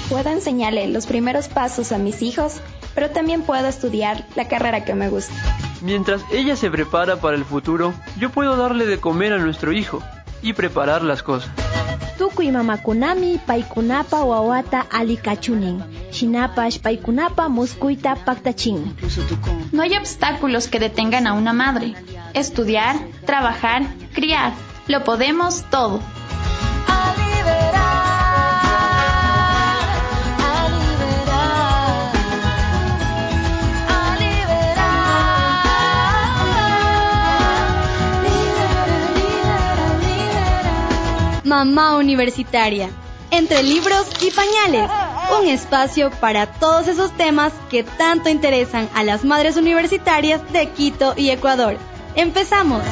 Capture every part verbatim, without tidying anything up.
puedo enseñarle los primeros pasos a mis hijos, pero también puedo estudiar la carrera que me gusta. Mientras ella se prepara para el futuro, yo puedo darle de comer a nuestro hijo y preparar las cosas. Tukuy mamakunami paykunapa wawata alikachunin. Shinapash paykunapa muskuyta paktachin. No hay obstáculos que detengan a una madre. Estudiar, trabajar, criar. Lo podemos todo. Mamá Universitaria, entre libros y pañales, un espacio para todos esos temas que tanto interesan a las madres universitarias de Quito y Ecuador. ¡Empezamos!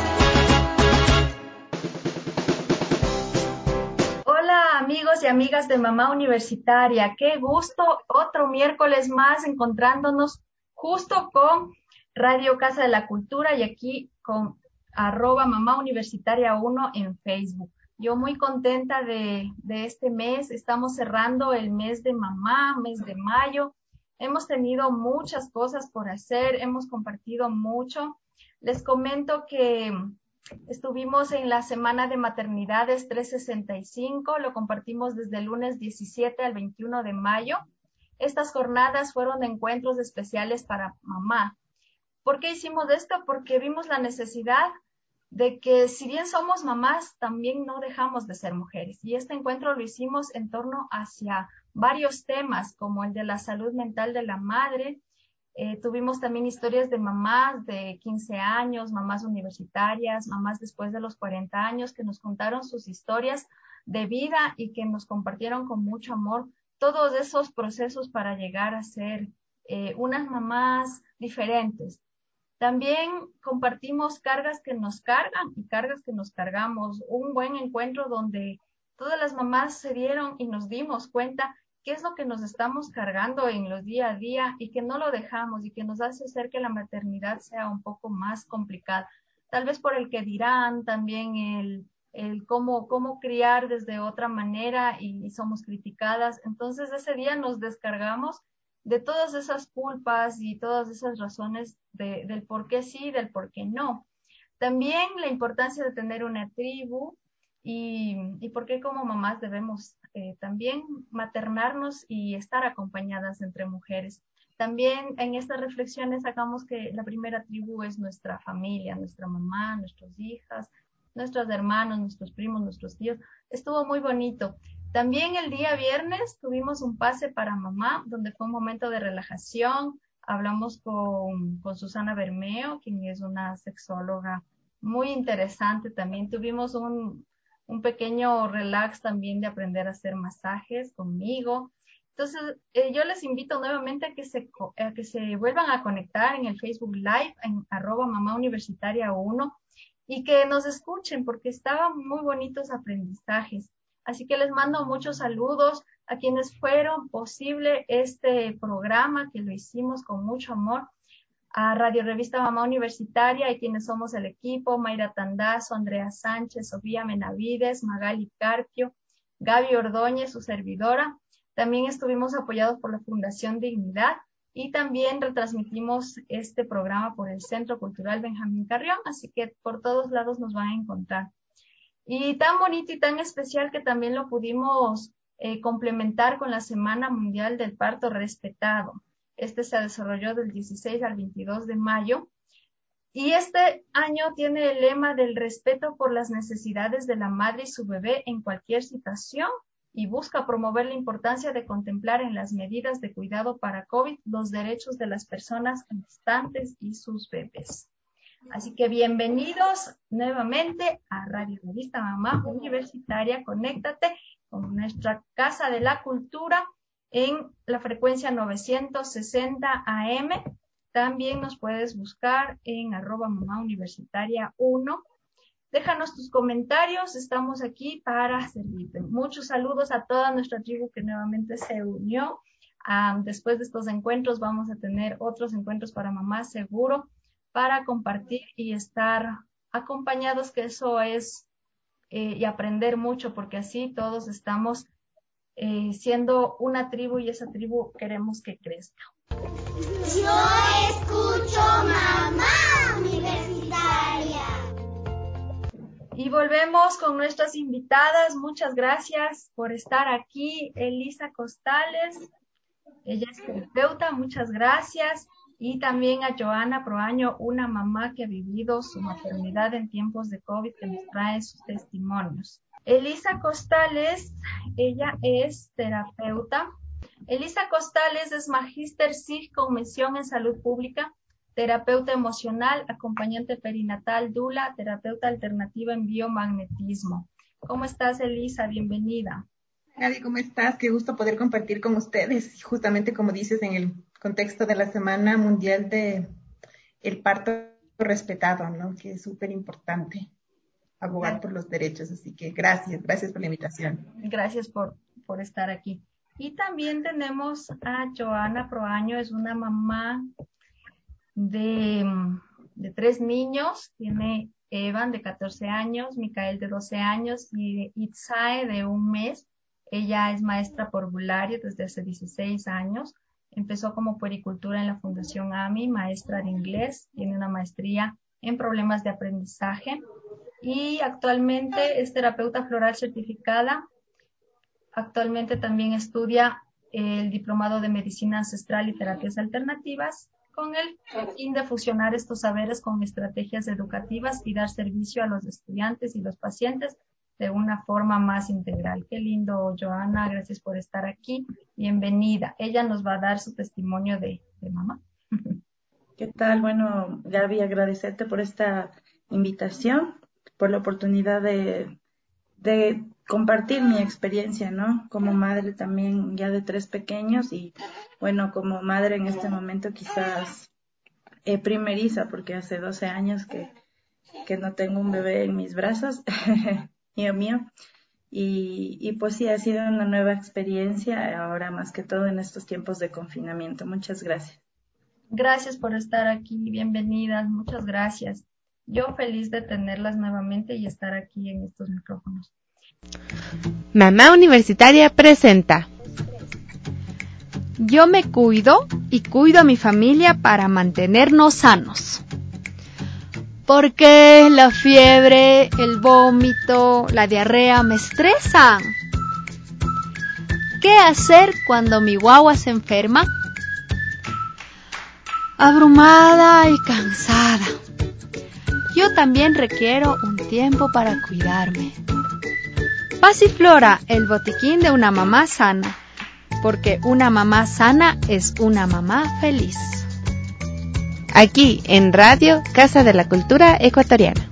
Hola amigos y amigas de Mamá Universitaria, qué gusto, otro miércoles más encontrándonos justo con Radio Casa de la Cultura y aquí con arroba Mamá Universitaria uno en Facebook. Yo muy contenta de, de este mes, estamos cerrando el mes de mamá, mes de mayo. Hemos tenido muchas cosas por hacer, hemos compartido mucho. Les comento que estuvimos en la Semana de Maternidades trescientos sesenta y cinco, lo compartimos desde el lunes diecisiete al veintiuno de mayo. Estas jornadas fueron encuentros especiales para mamá. ¿Por qué hicimos esto? Porque vimos la necesidad de que si bien somos mamás, también no dejamos de ser mujeres. Y este encuentro lo hicimos en torno hacia varios temas, como el de la salud mental de la madre. Eh, tuvimos también historias de mamás de quince años, mamás universitarias, mamás después de los cuarenta años, que nos contaron sus historias de vida y que nos compartieron con mucho amor todos esos procesos para llegar a ser eh, unas mamás diferentes. También compartimos cargas que nos cargan y cargas que nos cargamos. Un buen encuentro donde todas las mamás se dieron y nos dimos cuenta qué es lo que nos estamos cargando en los día a día y que no lo dejamos y que nos hace hacer que la maternidad sea un poco más complicada. Tal vez por el que dirán, también el, el cómo, cómo criar desde otra manera y, y somos criticadas. Entonces ese día nos descargamos de todas esas culpas y todas esas razones de, del por qué sí y del por qué no. También la importancia de tener una tribu y, y por qué como mamás debemos eh, también maternarnos y estar acompañadas entre mujeres. También en estas reflexiones sacamos que la primera tribu es nuestra familia, nuestra mamá, nuestras hijas, nuestros hermanos, nuestros primos, nuestros tíos. Estuvo muy bonito. También el día viernes tuvimos un pase para mamá, donde fue un momento de relajación. Hablamos con, con Susana Bermeo, quien es una sexóloga muy interesante. También tuvimos un, un pequeño relax también de aprender a hacer masajes conmigo. Entonces, eh, yo les invito nuevamente a que, se, a que se vuelvan a conectar en el Facebook Live, en arroba Mamá Universitaria uno, y que nos escuchen, porque estaban muy bonitos aprendizajes. Así que les mando muchos saludos a quienes fueron posible este programa, que lo hicimos con mucho amor, a Radio Revista Mamá Universitaria y quienes somos el equipo, Mayra Tandazo, Andrea Sánchez, Sofía Menavides, Magali Carpio, Gaby Ordóñez, su servidora. También estuvimos apoyados por la Fundación Dignidad y también retransmitimos este programa por el Centro Cultural Benjamín Carrión, así que por todos lados nos van a encontrar. Y tan bonito y tan especial que también lo pudimos eh, complementar con la Semana Mundial del Parto Respetado. Este se desarrolló del dieciséis al veintidós de mayo. Y este año tiene el lema del respeto por las necesidades de la madre y su bebé en cualquier situación y busca promover la importancia de contemplar en las medidas de cuidado para COVID los derechos de las personas gestantes y sus bebés. Así que bienvenidos nuevamente a Radio Revista Mamá Universitaria. Conéctate con nuestra Casa de la Cultura en la frecuencia novecientos sesenta A M. También nos puedes buscar en arroba Mamá Universitaria uno. Déjanos tus comentarios, estamos aquí para servirte. Muchos saludos a toda nuestra tribu que nuevamente se unió. Um, después de estos encuentros vamos a tener otros encuentros para mamás seguro, para compartir y estar acompañados, que eso es, eh, y aprender mucho, porque así todos estamos eh, siendo una tribu, y esa tribu queremos que crezca. Yo escucho Mamá Universitaria. Y volvemos con nuestras invitadas. Muchas gracias por estar aquí. Elisa Costales, ella es terapeuta, muchas gracias. Y también a Joana Proaño, una mamá que ha vivido su maternidad en tiempos de COVID, que nos trae sus testimonios. Elisa Costales, ella es terapeuta. Elisa Costales es magíster S I G con mención en salud pública, terapeuta emocional, acompañante perinatal, dula, terapeuta alternativa en biomagnetismo. ¿Cómo estás, Elisa? Bienvenida. Gaby, ¿cómo estás? Qué gusto poder compartir con ustedes, justamente como dices, en el contexto de la Semana Mundial de el Parto Respetado, ¿no? Que es súper importante abogar por los derechos. Así que gracias, gracias por la invitación. Gracias por, por estar aquí. Y también tenemos a Joana Proaño, es una mamá de, de tres niños, tiene Evan de catorce años, Micael de doce años y Itzae de un mes. Ella es maestra parvularia desde hace dieciséis años. Empezó como puericultura en la Fundación A M I, maestra de inglés, tiene una maestría en problemas de aprendizaje y actualmente es terapeuta floral certificada. Actualmente también estudia el diplomado de medicina ancestral y terapias alternativas con el fin de fusionar estos saberes con estrategias educativas y dar servicio a los estudiantes y los pacientes de una forma más integral. Qué lindo, Joana, gracias por estar aquí. Bienvenida. Ella nos va a dar su testimonio de, de mamá. ¿Qué tal? Bueno, Gaby, agradecerte por esta invitación, por la oportunidad de, de compartir mi experiencia, ¿no? Como madre también ya de tres pequeños y, bueno, como madre en este momento quizás eh, primeriza, porque hace doce años que, que no tengo un bebé en mis brazos. mío mío y, y pues sí, ha sido una nueva experiencia ahora más que todo en estos tiempos de confinamiento. Muchas gracias. Gracias por estar aquí, bienvenidas, muchas gracias. Yo feliz de tenerlas nuevamente y estar aquí en estos micrófonos. Mamá Universitaria presenta. Yo me cuido y cuido a mi familia para mantenernos sanos. Porque la fiebre, el vómito, la diarrea me estresan. ¿Qué hacer cuando mi guagua se enferma? Abrumada y cansada. Yo también requiero un tiempo para cuidarme. Pasiflora, el botiquín de una mamá sana. Porque una mamá sana es una mamá feliz. Aquí en Radio Casa de la Cultura Ecuatoriana.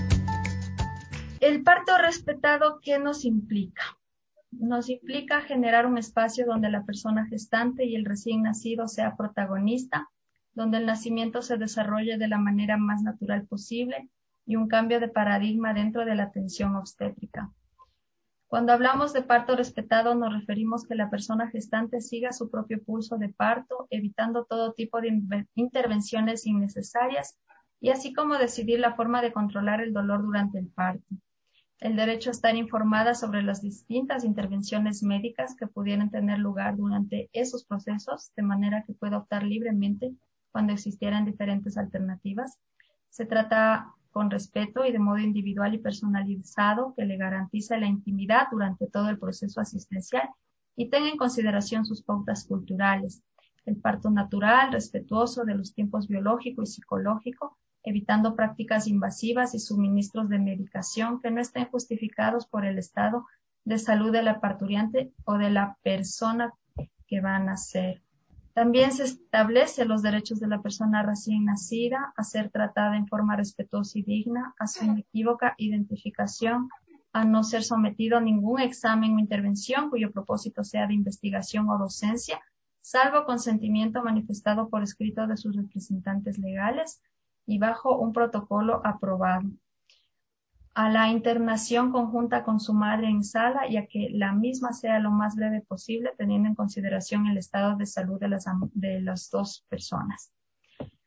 El parto respetado, ¿qué nos implica? Nos implica generar un espacio donde la persona gestante y el recién nacido sea protagonista, donde el nacimiento se desarrolle de la manera más natural posible y un cambio de paradigma dentro de la atención obstétrica. Cuando hablamos de parto respetado, nos referimos que la persona gestante siga su propio pulso de parto, evitando todo tipo de intervenciones innecesarias y así como decidir la forma de controlar el dolor durante el parto. El derecho a estar informada sobre las distintas intervenciones médicas que pudieran tener lugar durante esos procesos, de manera que pueda optar libremente cuando existieran diferentes alternativas. Se trata con respeto y de modo individual y personalizado que le garantice la intimidad durante todo el proceso asistencial y tenga en consideración sus pautas culturales. El parto natural, respetuoso de los tiempos biológico y psicológico, evitando prácticas invasivas y suministros de medicación que no estén justificados por el estado de salud de la parturiente o de la persona que va a nacer. También se establece los derechos de la persona recién nacida a ser tratada en forma respetuosa y digna, a su inequívoca identificación, a no ser sometido a ningún examen o intervención cuyo propósito sea de investigación o docencia, salvo consentimiento manifestado por escrito de sus representantes legales y bajo un protocolo aprobado. A la internación conjunta con su madre en sala y a que la misma sea lo más breve posible, teniendo en consideración el estado de salud de las, de las dos personas.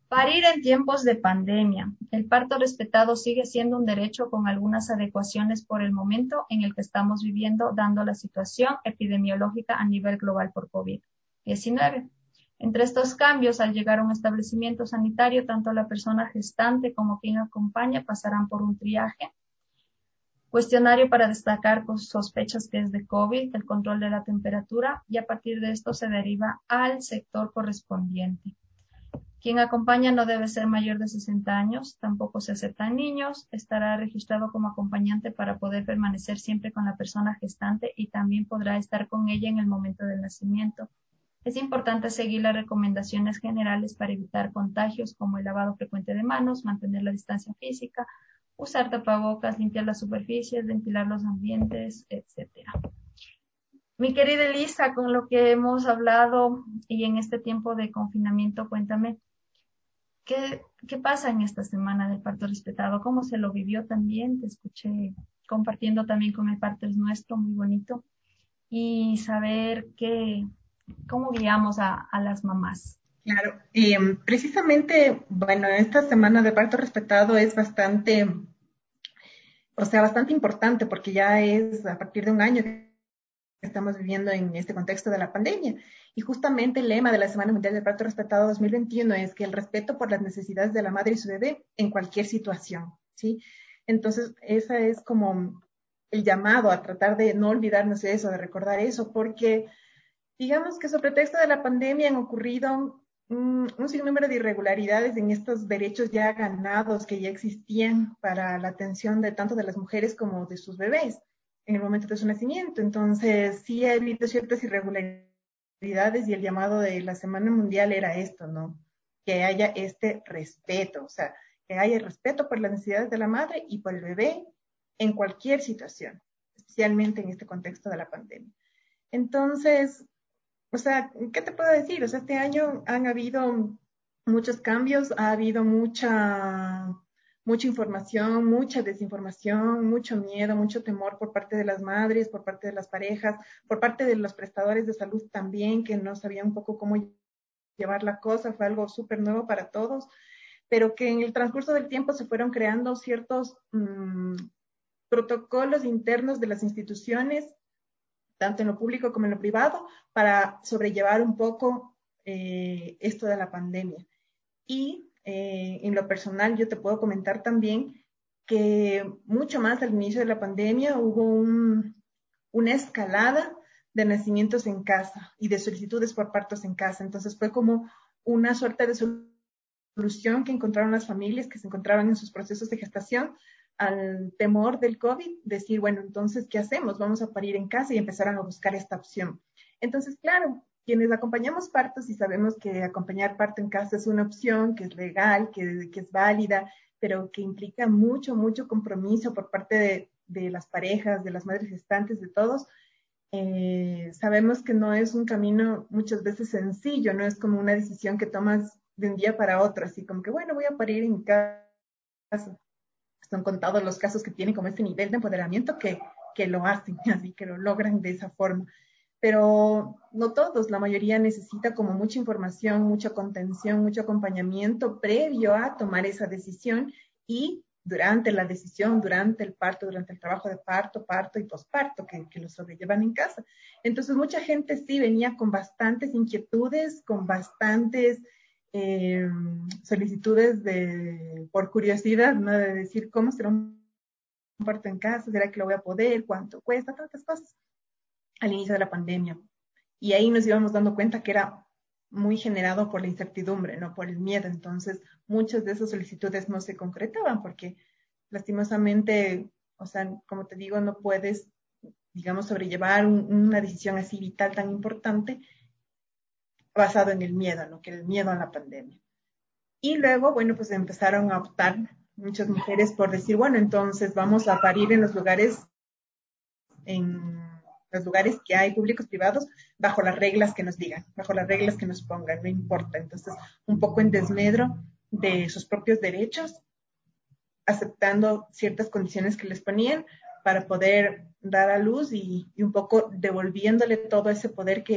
Parir en tiempos de pandemia. El parto respetado sigue siendo un derecho con algunas adecuaciones por el momento en el que estamos viviendo, dando la situación epidemiológica a nivel global por COVID diecinueve. Entre estos cambios, al llegar a un establecimiento sanitario, tanto la persona gestante como quien acompaña pasarán por un triaje, cuestionario para destacar con sospechas que es de COVID, el control de la temperatura, y a partir de esto se deriva al sector correspondiente. Quien acompaña no debe ser mayor de sesenta años, tampoco se aceptan niños, estará registrado como acompañante para poder permanecer siempre con la persona gestante y también podrá estar con ella en el momento del nacimiento. Es importante seguir las recomendaciones generales para evitar contagios como el lavado frecuente de manos, mantener la distancia física, usar tapabocas, limpiar las superficies, ventilar los ambientes, etcétera. Mi querida Elisa, con lo que hemos hablado y en este tiempo de confinamiento, cuéntame, ¿qué, qué pasa en esta semana del parto respetado? ¿Cómo se lo vivió también? Te escuché compartiendo también con el Parto es Nuestro, muy bonito. Y saber que, cómo guiamos a, a las mamás. Claro, y um, precisamente, bueno, esta semana de parto respetado es bastante, o sea, bastante importante porque ya es a partir de un año que estamos viviendo en este contexto de la pandemia. Y justamente el lema de la Semana Mundial del Parto Respetado dos mil veintiuno es que el respeto por las necesidades de la madre y su bebé en cualquier situación, ¿sí? Entonces, esa es como el llamado a tratar de no olvidarnos de eso, de recordar eso, porque digamos que sobre pretexto de la pandemia han ocurrido un, un sinnúmero de irregularidades en estos derechos ya ganados que ya existían para la atención de tanto de las mujeres como de sus bebés en el momento de su nacimiento. Entonces, sí ha habido ciertas irregularidades y el llamado de la Semana Mundial era esto, ¿no? Que haya este respeto, o sea, que haya respeto por las necesidades de la madre y por el bebé en cualquier situación, especialmente en este contexto de la pandemia. Entonces, o sea, ¿qué te puedo decir? O sea, este año han habido muchos cambios, ha habido mucha, mucha información, mucha desinformación, mucho miedo, mucho temor por parte de las madres, por parte de las parejas, por parte de los prestadores de salud también, que no sabían un poco cómo llevar la cosa, fue algo súper nuevo para todos, pero que en el transcurso del tiempo se fueron creando ciertos mmm, protocolos internos de las instituciones, tanto en lo público como en lo privado, para sobrellevar un poco eh, esto de la pandemia. Y eh, en lo personal yo te puedo comentar también que mucho más al inicio de la pandemia hubo un, una escalada de nacimientos en casa y de solicitudes por partos en casa. Entonces fue como una suerte de solución que encontraron las familias que se encontraban en sus procesos de gestación al temor del COVID, decir, bueno, entonces, ¿qué hacemos? Vamos a parir en casa y empezaron a buscar esta opción. Entonces, claro, quienes acompañamos partos y sabemos que acompañar parto en casa es una opción, que es legal, que, que es válida, pero que implica mucho, mucho compromiso por parte de, de las parejas, de las madres gestantes, de todos. Eh, sabemos que no es un camino muchas veces sencillo, no es como una decisión que tomas de un día para otro, así como que, bueno, voy a parir en casa. Son contados los casos que tienen como este nivel de empoderamiento que, que lo hacen, así que lo logran de esa forma. Pero no todos, la mayoría necesita como mucha información, mucha contención, mucho acompañamiento previo a tomar esa decisión y durante la decisión, durante el parto, durante el trabajo de parto, parto y posparto que, que lo sobrellevan en casa. Entonces mucha gente sí venía con bastantes inquietudes, con bastantes Eh, solicitudes de, por curiosidad, ¿no? De decir cómo será un parto en casa, será que lo voy a poder, cuánto cuesta, tantas cosas al inicio de la pandemia. Y ahí nos íbamos dando cuenta que era muy generado por la incertidumbre, no por el miedo. Entonces, muchas de esas solicitudes no se concretaban porque lastimosamente, o sea, como te digo, no puedes, digamos, sobrellevar un, una decisión así vital tan importante basado en el miedo, ¿no? Que el miedo a la pandemia. Y luego, bueno, pues empezaron a optar muchas mujeres por decir, bueno, entonces vamos a parir en los lugares, en los lugares que hay públicos, privados, bajo las reglas que nos digan, bajo las reglas que nos pongan, no importa. Entonces, un poco en desmedro de sus propios derechos, aceptando ciertas condiciones que les ponían para poder dar a luz y, y un poco devolviéndole todo ese poder que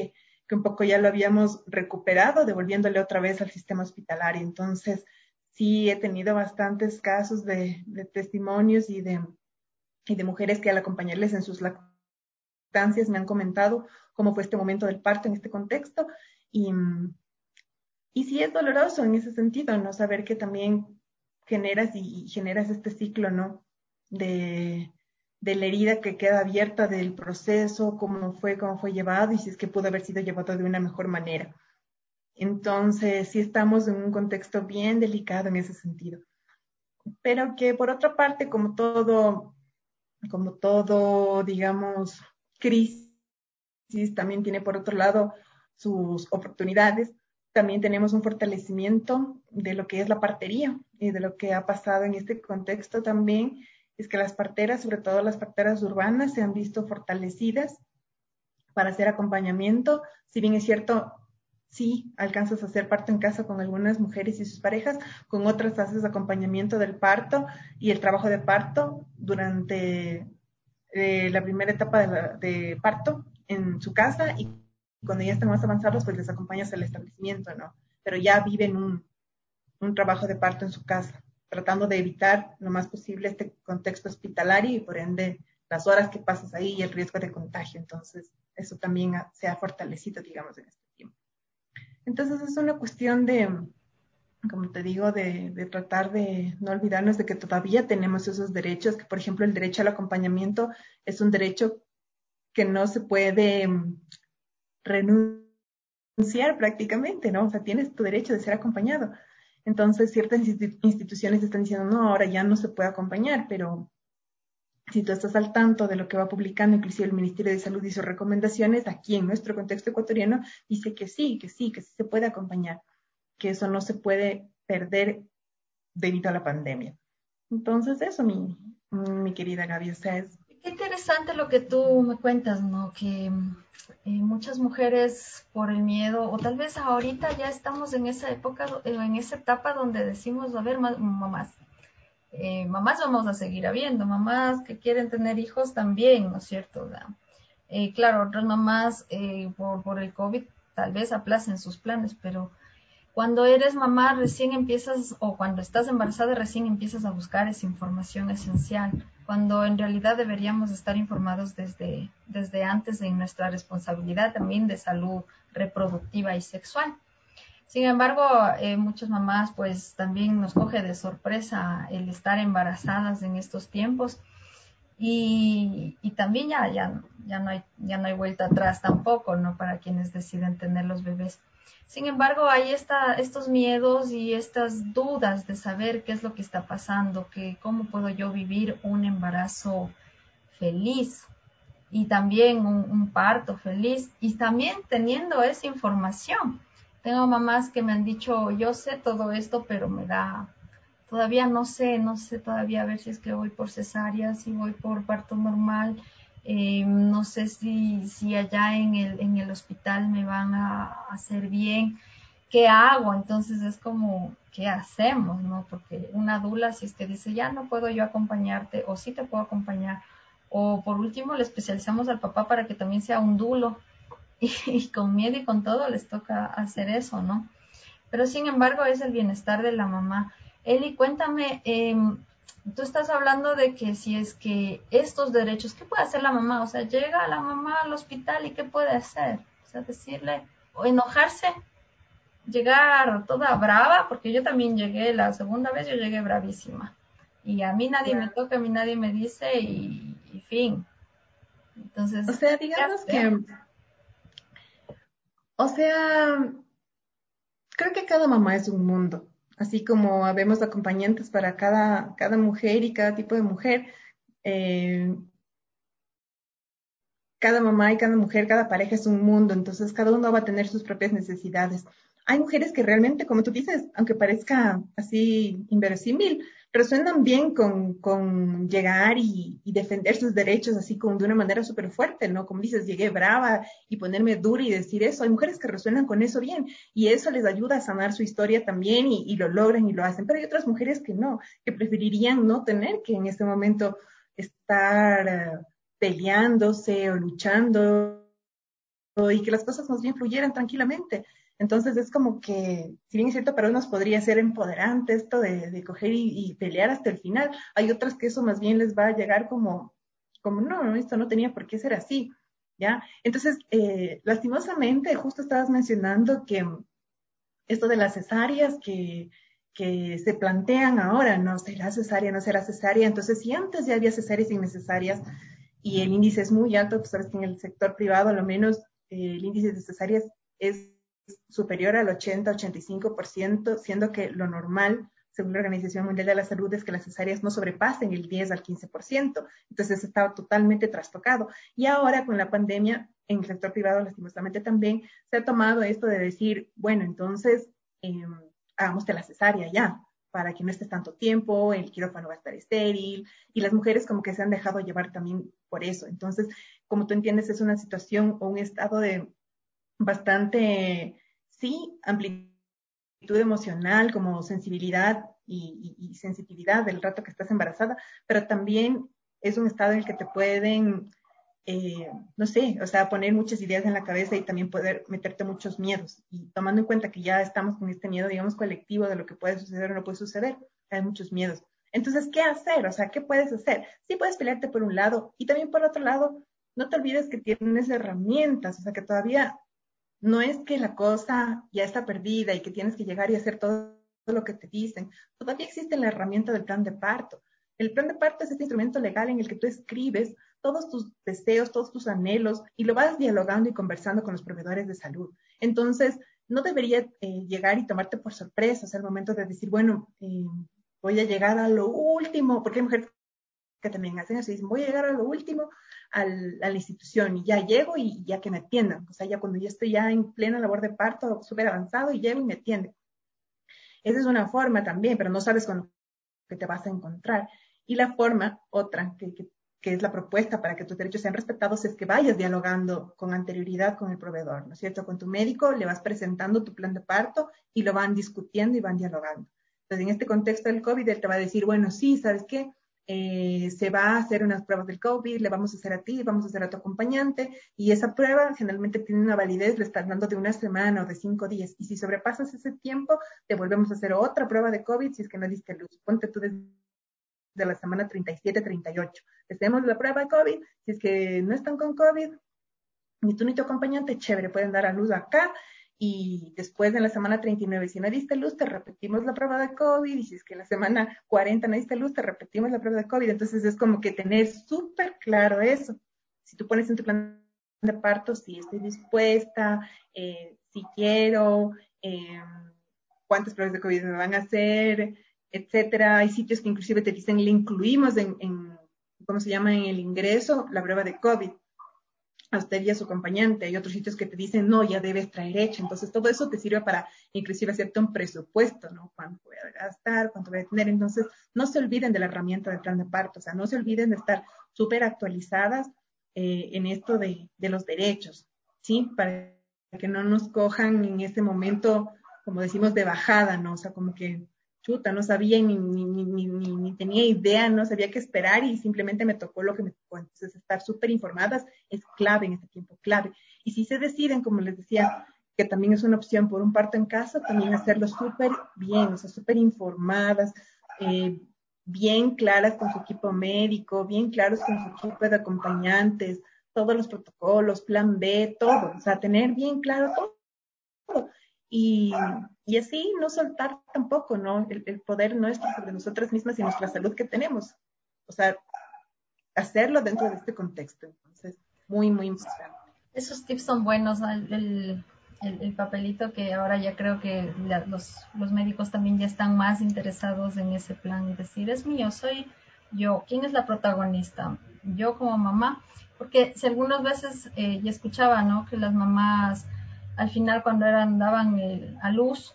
que un poco ya lo habíamos recuperado, devolviéndole otra vez al sistema hospitalario. Entonces, sí he tenido bastantes casos de, de testimonios y de, y de mujeres que al acompañarles en sus lactancias me han comentado cómo fue este momento del parto en este contexto. Y, y sí es doloroso en ese sentido, ¿no? Saber que también generas y, y generas este ciclo, ¿no? De, de la herida que queda abierta del proceso, cómo fue, cómo fue llevado y si es que pudo haber sido llevado de una mejor manera. Entonces, sí estamos en un contexto bien delicado en ese sentido. Pero que por otra parte, como todo, como todo, digamos, crisis, también tiene por otro lado sus oportunidades. También tenemos un fortalecimiento de lo que es la partería y de lo que ha pasado en este contexto también es que las parteras, sobre todo las parteras urbanas, se han visto fortalecidas para hacer acompañamiento. Si bien es cierto, sí alcanzas a hacer parto en casa con algunas mujeres y sus parejas, con otras haces acompañamiento del parto y el trabajo de parto durante eh, la primera etapa de, la, de parto en su casa y cuando ya están más avanzados, pues les acompañas al establecimiento, ¿no? Pero ya viven un, un trabajo de parto en su casa, tratando de evitar lo más posible este contexto hospitalario y por ende las horas que pasas ahí y el riesgo de contagio. Entonces, eso también ha, se ha fortalecido, digamos, en este tiempo. Entonces, es una cuestión de, como te digo, de, de tratar de no olvidarnos de que todavía tenemos esos derechos, que por ejemplo el derecho al acompañamiento es un derecho que no se puede renunciar prácticamente, ¿no? O sea, tienes tu derecho de ser acompañado. Entonces, ciertas instituciones están diciendo, no, ahora ya no se puede acompañar, pero si tú estás al tanto de lo que va publicando, inclusive el Ministerio de Salud y sus recomendaciones, aquí en nuestro contexto ecuatoriano, dice que sí, que sí, que sí se puede acompañar, que eso no se puede perder debido a la pandemia. Entonces, eso, mi, mi querida Gaby, o sea, es... Qué interesante lo que tú me cuentas, ¿no? Que eh, muchas mujeres por el miedo, o tal vez ahorita ya estamos en esa época, en esa etapa donde decimos, a ver, mamás, eh, mamás vamos a seguir habiendo, mamás que quieren tener hijos también, ¿no es cierto? Eh, claro, otras mamás eh, por, por el COVID tal vez aplacen sus planes, pero cuando eres mamá recién empiezas, o cuando estás embarazada recién empiezas a buscar esa información esencial, cuando en realidad deberíamos estar informados desde, desde antes de nuestra responsabilidad también de salud reproductiva y sexual. Sin embargo, eh, muchas mamás pues también nos coge de sorpresa el estar embarazadas en estos tiempos y, y también ya, ya, ya, no hay, ya no hay vuelta atrás tampoco, ¿no? Para quienes deciden tener los bebés. Sin embargo, hay esta, estos miedos y estas dudas de saber qué es lo que está pasando, que cómo puedo yo vivir un embarazo feliz y también un, un parto feliz y también teniendo esa información. Tengo mamás que me han dicho, yo sé todo esto, pero me da, todavía no sé, no sé todavía a ver si es que voy por cesárea, si voy por parto normal. Eh, no sé si, si allá en el, en el hospital me van a hacer bien, ¿qué hago? Entonces es como, ¿qué hacemos? ¿No? Porque una dula, si es que dice, ya no puedo yo acompañarte, o sí te puedo acompañar, o por último le especializamos al papá para que también sea un dulo, y, y con miedo y con todo les toca hacer eso, ¿no? Pero sin embargo es el bienestar de la mamá. Eli, cuéntame, eh, tú estás hablando de que si es que estos derechos, ¿qué puede hacer la mamá? O sea, llega la mamá al hospital y ¿qué puede hacer? O sea, decirle, o enojarse, llegar toda brava, porque yo también llegué, la segunda vez yo llegué bravísima. Y a mí nadie me toca, a mí nadie me dice y, y fin. Entonces, o sea, digamos que, o sea, creo que cada mamá es un mundo. Así como habemos acompañantes para cada, cada mujer y cada tipo de mujer, eh, cada mamá y cada mujer, cada pareja es un mundo, entonces cada uno va a tener sus propias necesidades. Hay mujeres que realmente, como tú dices, aunque parezca así inverosímil, resuenan bien con, con llegar y, y defender sus derechos así como de una manera súper fuerte, ¿no? Como dices, llegué brava y ponerme dura y decir eso. Hay mujeres que resuenan con eso bien y eso les ayuda a sanar su historia también y, y lo logran y lo hacen. Pero hay otras mujeres que no, que preferirían no tener que en este momento estar... Uh, peleándose o luchando y que las cosas más bien fluyeran tranquilamente. Entonces es como que, si bien es cierto, para unos podría ser empoderante esto de, de coger y, y pelear hasta el final, hay otras que eso más bien les va a llegar como, como no, esto no tenía por qué ser así, ¿ya? Entonces, eh, lastimosamente, justo estabas mencionando que esto de las cesáreas que, que se plantean ahora, ¿no? ¿Será cesárea, no será cesárea? Entonces, si antes ya había cesáreas innecesarias y el índice es muy alto, tú sabes que en el sector privado, a lo menos, eh, el índice de cesáreas es superior al ochenta a ochenta y cinco por ciento, siendo que lo normal, según la Organización Mundial de la Salud, es que las cesáreas no sobrepasen el diez al quince por ciento. Entonces estaba totalmente trastocado. Y ahora con la pandemia, en el sector privado, lastimosamente también, se ha tomado esto de decir, bueno, entonces eh, hagámoste la cesárea ya, para que no estés tanto tiempo, el quirófano va a estar estéril, y las mujeres como que se han dejado llevar también por eso. Entonces, como tú entiendes, es una situación o un estado de bastante, sí, amplitud emocional, como sensibilidad y, y, y sensitividad del rato que estás embarazada, pero también es un estado en el que te pueden, eh, no sé, o sea, poner muchas ideas en la cabeza y también poder meterte muchos miedos. Y tomando en cuenta que ya estamos con este miedo, digamos, colectivo de lo que puede suceder o no puede suceder, hay muchos miedos. Entonces, ¿qué hacer? O sea, ¿qué puedes hacer? Sí puedes pelearte por un lado y también por otro lado, no te olvides que tienes herramientas, o sea, que todavía no es que la cosa ya está perdida y que tienes que llegar y hacer todo lo que te dicen. Todavía existe la herramienta del plan de parto. El plan de parto es este instrumento legal en el que tú escribes todos tus deseos, todos tus anhelos y lo vas dialogando y conversando con los proveedores de salud. Entonces, no debería eh, llegar y tomarte por sorpresa, o sea, el momento de decir, bueno, eh, voy a llegar a lo último, porque hay mujeres que también hacen eso y dicen, voy a llegar a lo último al, a la institución y ya llego y ya que me atiendan. O sea, ya cuando yo estoy ya en plena labor de parto, súper avanzado y llego y me atienden. Esa es una forma también, pero no sabes con lo que te vas a encontrar. Y la forma, otra, que, que, que es la propuesta para que tus derechos sean respetados, es que vayas dialogando con anterioridad con el proveedor, ¿no es cierto? Con tu médico le vas presentando tu plan de parto y lo van discutiendo y van dialogando. Entonces, en este contexto del COVID, él te va a decir, bueno, sí, ¿sabes qué? Eh, se va a hacer unas pruebas del COVID, le vamos a hacer a ti, vamos a hacer a tu acompañante, y esa prueba generalmente tiene una validez, le están dando de una semana o de cinco días, y si sobrepasas ese tiempo, te volvemos a hacer otra prueba de COVID si es que no diste luz. Ponte tú desde de la semana treinta y siete, treinta y ocho. Hacemos la prueba de COVID, si es que no están con COVID, ni tú ni tu acompañante, chévere, pueden dar a luz acá, y después de la semana treinta y nueve, si no diste luz, te repetimos la prueba de COVID, y si es que en la semana cuarenta no diste luz, te repetimos la prueba de COVID. Entonces es como que tener súper claro eso. Si tú pones en tu plan de parto, si estoy dispuesta, eh, si quiero, eh, cuántas pruebas de COVID me van a hacer, etcétera. Hay sitios que inclusive te dicen, le incluimos en, en ¿cómo se llama?, en el ingreso, la prueba de COVID a usted y a su acompañante. Hay otros sitios que te dicen, no, ya debes traer hecho. Entonces, todo eso te sirve para inclusive hacerte un presupuesto, ¿no? Cuánto voy a gastar, cuánto voy a tener. Entonces, no se olviden de la herramienta del plan de parto, o sea, no se olviden de estar súper actualizadas eh, en esto de, de los derechos, ¿sí? Para que no nos cojan en este momento, como decimos, de bajada, ¿no? O sea, como que chuta, no sabía ni, ni, ni, ni, ni tenía idea, no sabía qué esperar y simplemente me tocó lo que me tocó. Entonces, estar súper informadas es clave en este tiempo, clave. Y si se deciden, como les decía, que también es una opción por un parto en casa, también hacerlo súper bien, o sea, súper informadas, eh, bien claras con su equipo médico, bien claros con su equipo de acompañantes, todos los protocolos, plan B, todo, o sea, tener bien claro todo. Y, y así no soltar tampoco, ¿no? El, el poder nuestro sobre nosotras mismas y nuestra salud que tenemos. O sea, hacerlo dentro de este contexto. Entonces, muy, muy importante. Esos tips son buenos, ¿no? el, el, el, el papelito que ahora ya creo que la, los, los médicos también ya están más interesados en ese plan y decir, es mío, soy yo. ¿Quién es la protagonista? Yo como mamá. Porque si algunas veces eh, ya escuchaba, ¿no? Que las mamás al final cuando eran, daban el, a luz,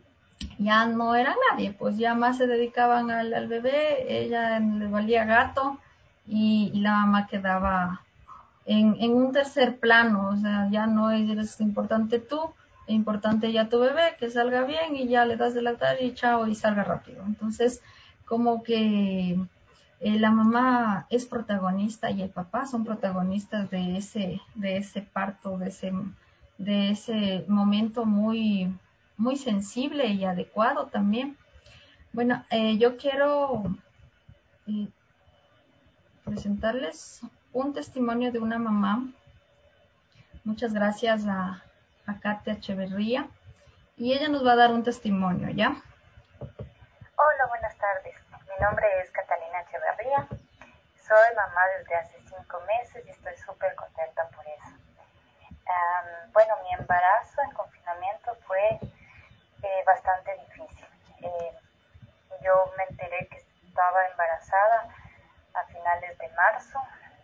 ya no era nadie, pues ya más se dedicaban al, al bebé, ella le valía gato y, y la mamá quedaba en, en un tercer plano, o sea, ya no eres importante tú, es importante ya tu bebé, que salga bien y ya le das de lactar y chao y salga rápido. Entonces, como que eh, la mamá es protagonista y el papá son protagonistas de ese, de ese parto, de ese, de ese momento muy, muy sensible y adecuado también. Bueno, eh, yo quiero eh, presentarles un testimonio de una mamá. Muchas gracias a, a Katia Echeverría. Y ella nos va a dar un testimonio, ¿ya? Hola, buenas tardes. Mi nombre es Catalina Echeverría. Soy mamá desde hace cinco meses y estoy súper contenta por eso. Um, bueno, mi embarazo en confinamiento fue eh, bastante difícil. Eh, yo me enteré que estaba embarazada a finales de marzo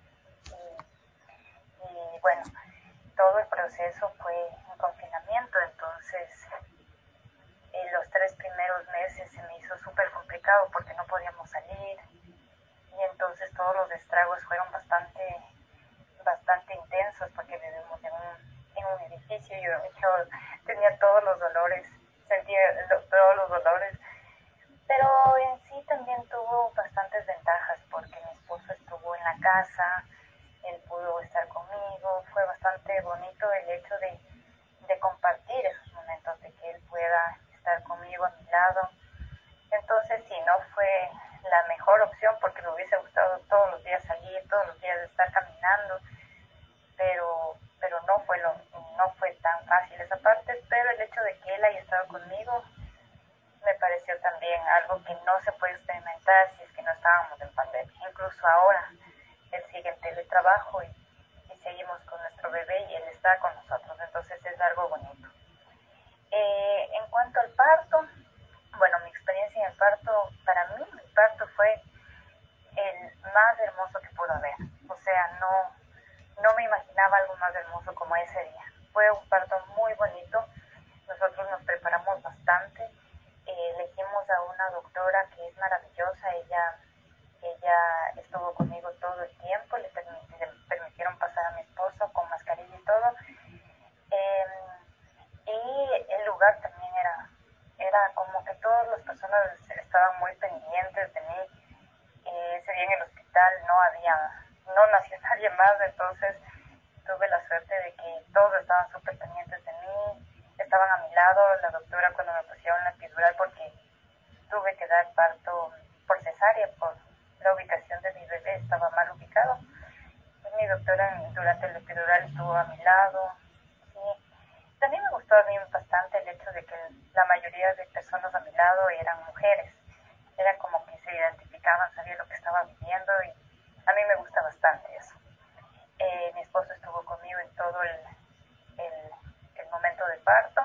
y, y bueno, todo el proceso fue en confinamiento, entonces eh, los tres primeros meses se me hizo súper complicado porque no podíamos salir y entonces todos los estragos fueron bastante bastante intensos porque vivimos en un, en un edificio y yo, yo tenía todos los dolores, sentía lo, todos los dolores, pero en sí también tuvo bastantes ventajas porque mi esposo estuvo en la casa, él pudo estar conmigo, fue bastante bonito el hecho de, de compartir esos momentos, de que él pueda estar conmigo a mi lado. Entonces sí, no fue la mejor opción porque me hubiese gustado todos los días salir, todos los días estar caminando, pero pero no fue lo, no fue tan fácil esa parte, pero el hecho de que él haya estado conmigo me pareció también algo que no se puede experimentar si es que no estábamos en pandemia. Incluso ahora él sigue en teletrabajo y, y seguimos con nuestro bebé y él está con nosotros, entonces es algo bonito. Eh, en cuanto al parto, bueno, mi experiencia en el parto, para mí mi parto fue el más hermoso que pudo haber. O sea, no, no me imaginaba algo más hermoso como ese día. Fue un parto muy bonito. Nosotros nos preparamos bastante. Eh, elegimos a una doctora que es maravillosa. Ella, ella estuvo conmigo todo el tiempo. Le, permit- le permitieron pasar a mi esposo con mascarilla y todo. Eh, y el lugar también era, era como que todas las personas estaban muy pendientes de mí. Eh, ese día en el hospital no había, no nació nadie más, entonces tuve la suerte de que todos estaban súper pendientes de mí, estaban a mi lado, la doctora cuando me pusieron la epidural, porque tuve que dar parto por cesárea, por la ubicación de mi bebé, estaba mal ubicado. Y mi doctora durante la epidural estuvo a mi lado. Y también me gustó a mí bastante el hecho de que la mayoría de personas a mi lado eran mujeres. Era como que se identificaban, sabían lo que estaba viviendo y a mí me gusta bastante eso. Eh, mi esposo estuvo conmigo en todo el, el, el momento del parto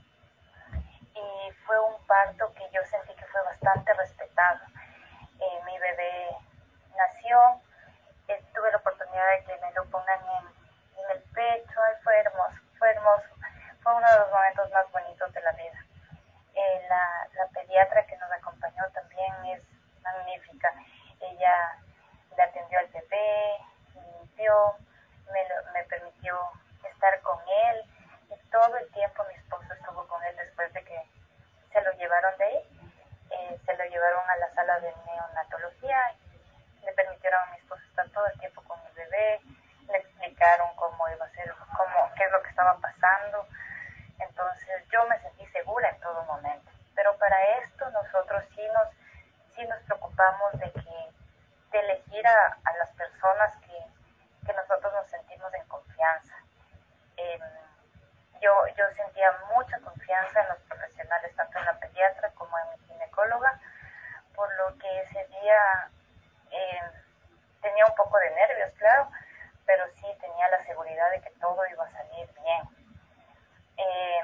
y fue un parto que yo sentí que fue bastante respetado. Eh, mi bebé nació, eh, tuve la oportunidad de que me lo pongan en, en el pecho, y fue hermoso, fue hermoso, fue uno de los momentos más bonitos de la vida. Eh, la, la pediatra que nos acompañó también es magnífica. Ella le atendió al bebé, limpió, me, lo, me permitió estar con él y todo el tiempo mi esposo estuvo con él después de que se lo llevaron de ahí. Eh, se lo llevaron a la sala de neonatología y le permitieron a mi esposo estar todo el tiempo con el bebé, le explicaron cómo iba a ser, cómo, qué es lo que estaba pasando. Entonces yo me sentí segura en todo momento. Pero para esto nosotros sí nos, sí nos preocupamos de que de elegir a, a las personas que, que nosotros nos sentimos en confianza. Eh, yo, yo sentía mucha confianza en los profesionales, tanto en la pediatra como en mi ginecóloga, por lo que ese día eh, tenía un poco de nervios, claro, pero sí tenía la seguridad de que todo iba a salir bien. Eh,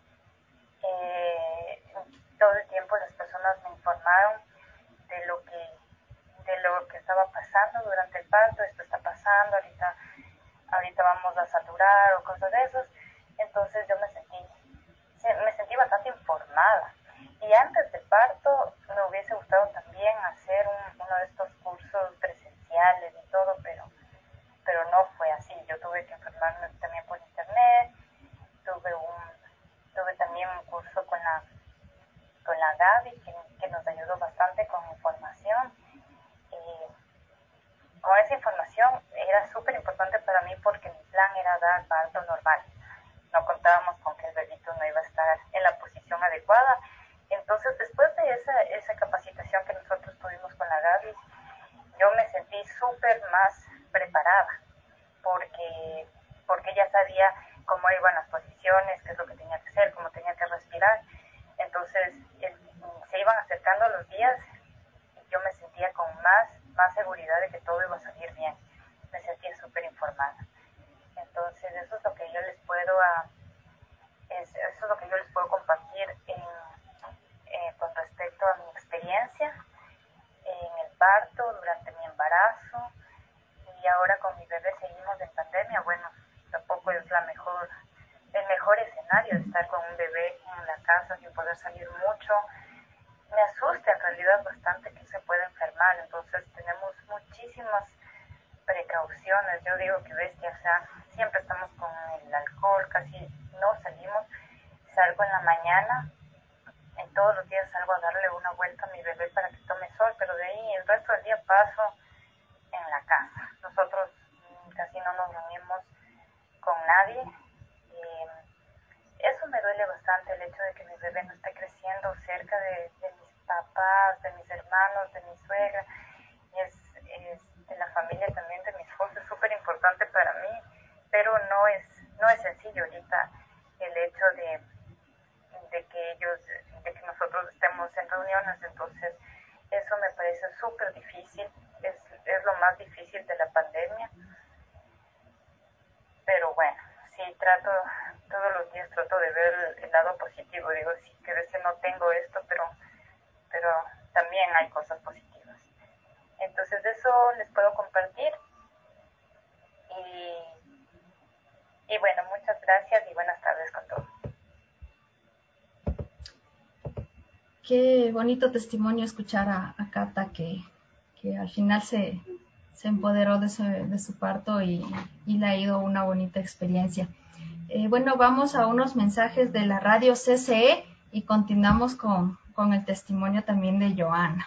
eh, todo el tiempo las personas me informaron de lo que de lo que estaba pasando durante el parto. Esto está pasando, ahorita ahorita vamos a saturar o cosas de esos. Entonces yo me sentí me sentí bastante informada. Y antes del parto me hubiese gustado también hacer un, uno de estos cursos presenciales y todo, pero pero no fue así. Yo tuve que informarme también por internet. Tuve un tuve también un curso con la con la Gaby que, que nos ayudó bastante con información. Eh, con esa información era súper importante para mí porque mi plan era dar parto normal. No contábamos con que el bebito no iba a estar en la posición adecuada. Entonces, después de esa, esa capacitación que nosotros tuvimos con la Gaby, yo me sentí súper más preparada porque, porque ya sabía cómo iban las posiciones, qué es lo que tenía que hacer, cómo tenía que respirar. Entonces, eh, se iban acercando los días y yo me sentía con más, más seguridad de que todo iba a salir bien. Me sentía súper informada. Entonces, eso es lo que yo les puedo, a, es, eso es lo que yo les puedo compartir en, eh, con respecto a mi experiencia en el parto, durante mi embarazo, y ahora con mi bebé seguimos en pandemia. Bueno, tampoco es la mejor, el mejor escenario de estar con un bebé en la casa sin poder salir mucho. Me asusta en realidad bastante que se pueda enfermar, entonces tenemos muchísimas precauciones. Yo digo que bestia, o sea, siempre estamos con el alcohol, casi no salimos. Salgo en la mañana, en todos los días salgo a darle una vuelta a mi bebé para que tome sol, pero de ahí el resto del día paso en la casa. Nosotros mmm, casi no nos reunimos con nadie. Eh, eso me duele bastante, el hecho de que mi bebé no esté creciendo cerca de, de mis papás, de mis hermanos, de mi suegra. Es, es de la familia también de mi esposo, es súper importante para mí, pero no es, no es sencillo ahorita el hecho de, de que ellos, de que nosotros estemos en reuniones. Entonces eso me parece súper difícil, es, es lo más difícil de la pandemia, pero bueno, sí trato, todos los días trato de ver el, el lado positivo. Digo, sí, que a veces no tengo esto, pero, pero también hay cosas positivas. Entonces eso les puedo compartir y, y bueno, muchas gracias y buenas tardes con todos. Qué bonito testimonio escuchar a, a Cata que, que al final se, se empoderó de su, de su parto y, y le ha ido una bonita experiencia. Eh, bueno, vamos a unos mensajes de la radio C C E y continuamos con, con el testimonio también de Joana.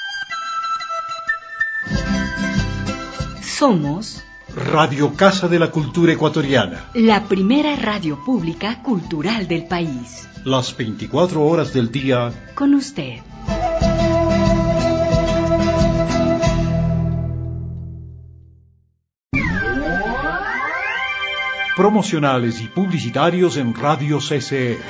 Somos Radio Casa de la Cultura Ecuatoriana, la primera radio pública cultural del país. Las veinticuatro horas del día con usted. Promocionales y publicitarios en Radio C C E.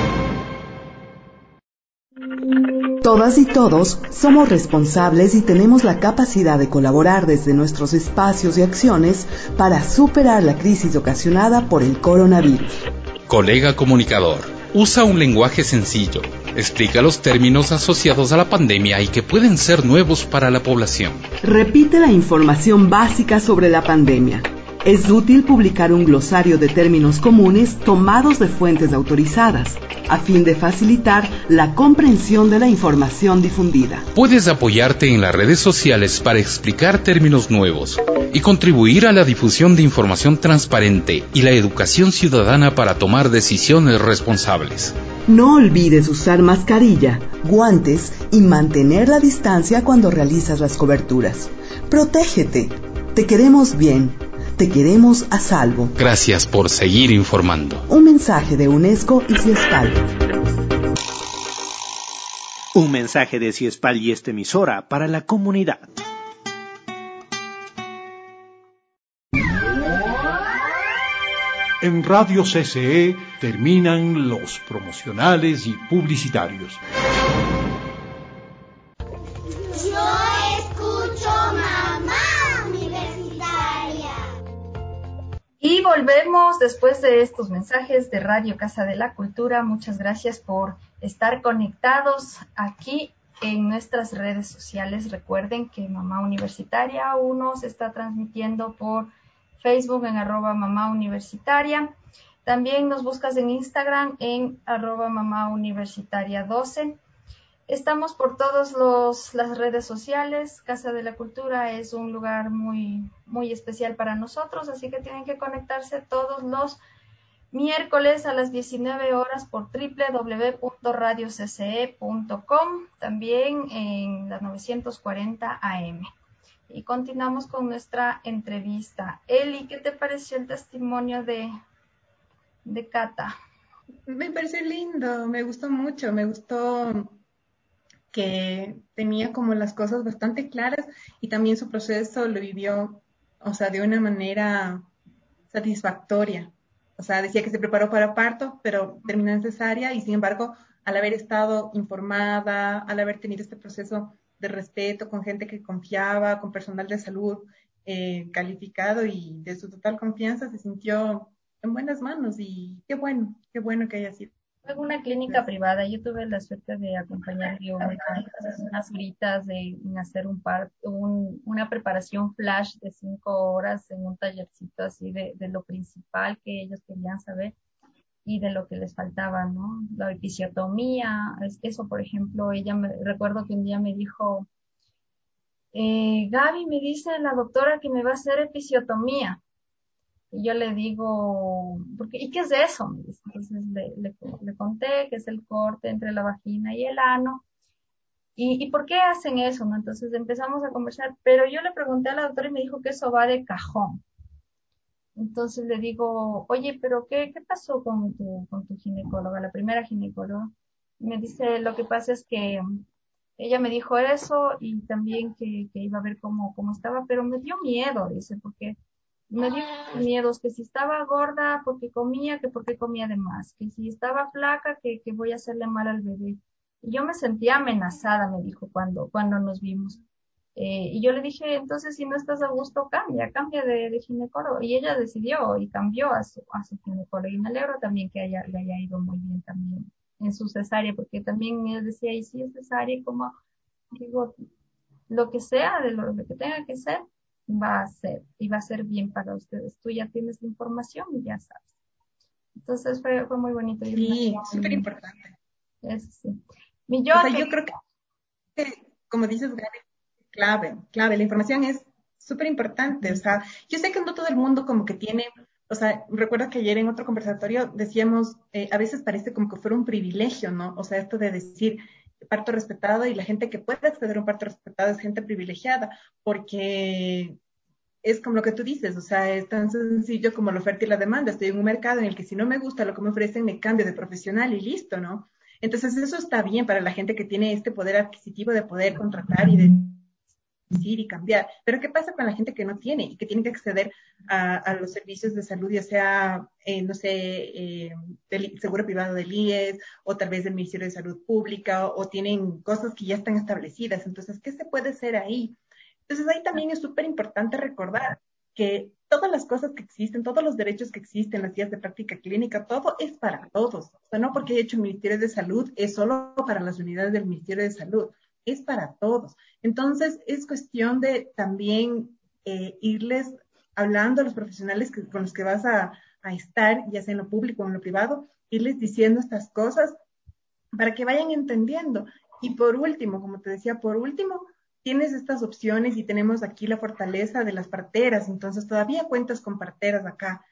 Todas y todos somos responsables y tenemos la capacidad de colaborar desde nuestros espacios y acciones para superar la crisis ocasionada por el coronavirus. Colega comunicador, usa un lenguaje sencillo, explica los términos asociados a la pandemia y que pueden ser nuevos para la población. Repite la información básica sobre la pandemia. Es útil publicar un glosario de términos comunes tomados de fuentes autorizadas, a fin de facilitar la comprensión de la información difundida. Puedes apoyarte en las redes sociales para explicar términos nuevos y contribuir a la difusión de información transparente y la educación ciudadana para tomar decisiones responsables. No olvides usar mascarilla, guantes y mantener la distancia cuando realizas las coberturas. Protégete. Te queremos bien. Te queremos a salvo. Gracias por seguir informando. Un mensaje de UNESCO y Ciespal. Un mensaje de Ciespal y esta emisora para la comunidad. En Radio C C E terminan los promocionales y publicitarios. Y volvemos después de estos mensajes de Radio Casa de la Cultura. Muchas gracias por estar conectados aquí en nuestras redes sociales. Recuerden que Mamá Universitaria uno se está transmitiendo por Facebook en arroba Mamá Universitaria. También nos buscas en Instagram en arroba Mamá Universitaria doce. Estamos por todas las redes sociales. Casa de la Cultura es un lugar muy, muy especial para nosotros, así que tienen que conectarse todos los miércoles a las diecinueve horas por doble u doble u doble u punto radio c c e punto com, también en las novecientos cuarenta A M. Y continuamos con nuestra entrevista. Eli, ¿qué te pareció el testimonio de, de Cata? Me pareció lindo, me gustó mucho, me gustó que tenía como las cosas bastante claras y también su proceso lo vivió, o sea, de una manera satisfactoria. O sea, decía que se preparó para parto, pero terminó en cesárea y sin embargo, al haber estado informada, al haber tenido este proceso de respeto con gente que confiaba, con personal de salud eh, calificado y de su total confianza, se sintió en buenas manos y qué bueno, qué bueno que haya sido. Fue en una clínica privada. Yo tuve la suerte de acompañarle unas, unas horitas de, en hacer un par, un, una preparación flash de cinco horas en un tallercito así de, de lo principal que ellos querían saber y de lo que les faltaba, ¿no? La episiotomía, es- eso por ejemplo, ella me, recuerdo que un día me dijo, eh, Gaby, me dice la doctora que me va a hacer episiotomía. Y yo le digo, porque, ¿y qué es eso? Me dice. Entonces le, le, le conté que es el corte entre la vagina y el ano. ¿Y, y por qué hacen eso? ¿No? Entonces empezamos a conversar, pero yo le pregunté a la doctora y me dijo que eso va de cajón. Entonces le digo, oye, pero ¿qué, qué pasó con tu, con tu ginecóloga, la primera ginecóloga? Y me dice, lo que pasa es que ella me dijo eso y también que, que iba a ver cómo, cómo estaba, pero me dio miedo, dice, porque me dio miedos que si estaba gorda porque comía, que porque comía de más, que si estaba flaca, que, que voy a hacerle mal al bebé. Y yo me sentía amenazada, me dijo cuando, cuando nos vimos. Eh, y yo le dije, entonces si no estás a gusto, cambia, cambia de, de ginecólogo. Y ella decidió y cambió a su, a su ginecólogo. Y me alegro también que haya, le haya ido muy bien también en su cesárea, porque también él decía, y si es cesárea, como digo, lo que sea, de lo, lo que tenga que ser, va a ser, y va a ser bien para ustedes. Tú ya tienes la información y ya sabes. Entonces fue, fue muy bonito. Sí, súper importante. Eso sí. Mi yo, O sea, que, yo creo que, como dices, Gaby, clave, clave, la información es súper importante. O sea, yo sé que no todo el mundo como que tiene, o sea, recuerdo que ayer en otro conversatorio decíamos, eh, a veces parece como que fuera un privilegio, ¿no? O sea, esto de decir parto respetado y la gente que puede acceder a un parto respetado es gente privilegiada, porque es como lo que tú dices, o sea, es tan sencillo como la oferta y la demanda. Estoy en un mercado en el que si no me gusta lo que me ofrecen, me cambio de profesional y listo, ¿no? Entonces eso está bien para la gente que tiene este poder adquisitivo de poder contratar y de decir y cambiar. Pero ¿qué pasa con la gente que no tiene y que tiene que acceder a, a los servicios de salud, ya sea, eh, no sé, eh, del seguro privado del I E S o tal vez del Ministerio de Salud Pública o, o tienen cosas que ya están establecidas? Entonces, ¿qué se puede hacer ahí? Entonces, ahí también es súper importante recordar que todas las cosas que existen, todos los derechos que existen, las guías de práctica clínica, todo es para todos. O sea, no porque haya hecho el Ministerio de Salud, es solo para las unidades del Ministerio de Salud, es para todos. Entonces, es cuestión de también eh, irles hablando a los profesionales que, con los que vas a, a estar, ya sea en lo público o en lo privado, irles diciendo estas cosas para que vayan entendiendo. Y por último, como te decía, por último, tienes estas opciones y tenemos aquí la fortaleza de las parteras, entonces todavía cuentas con parteras acá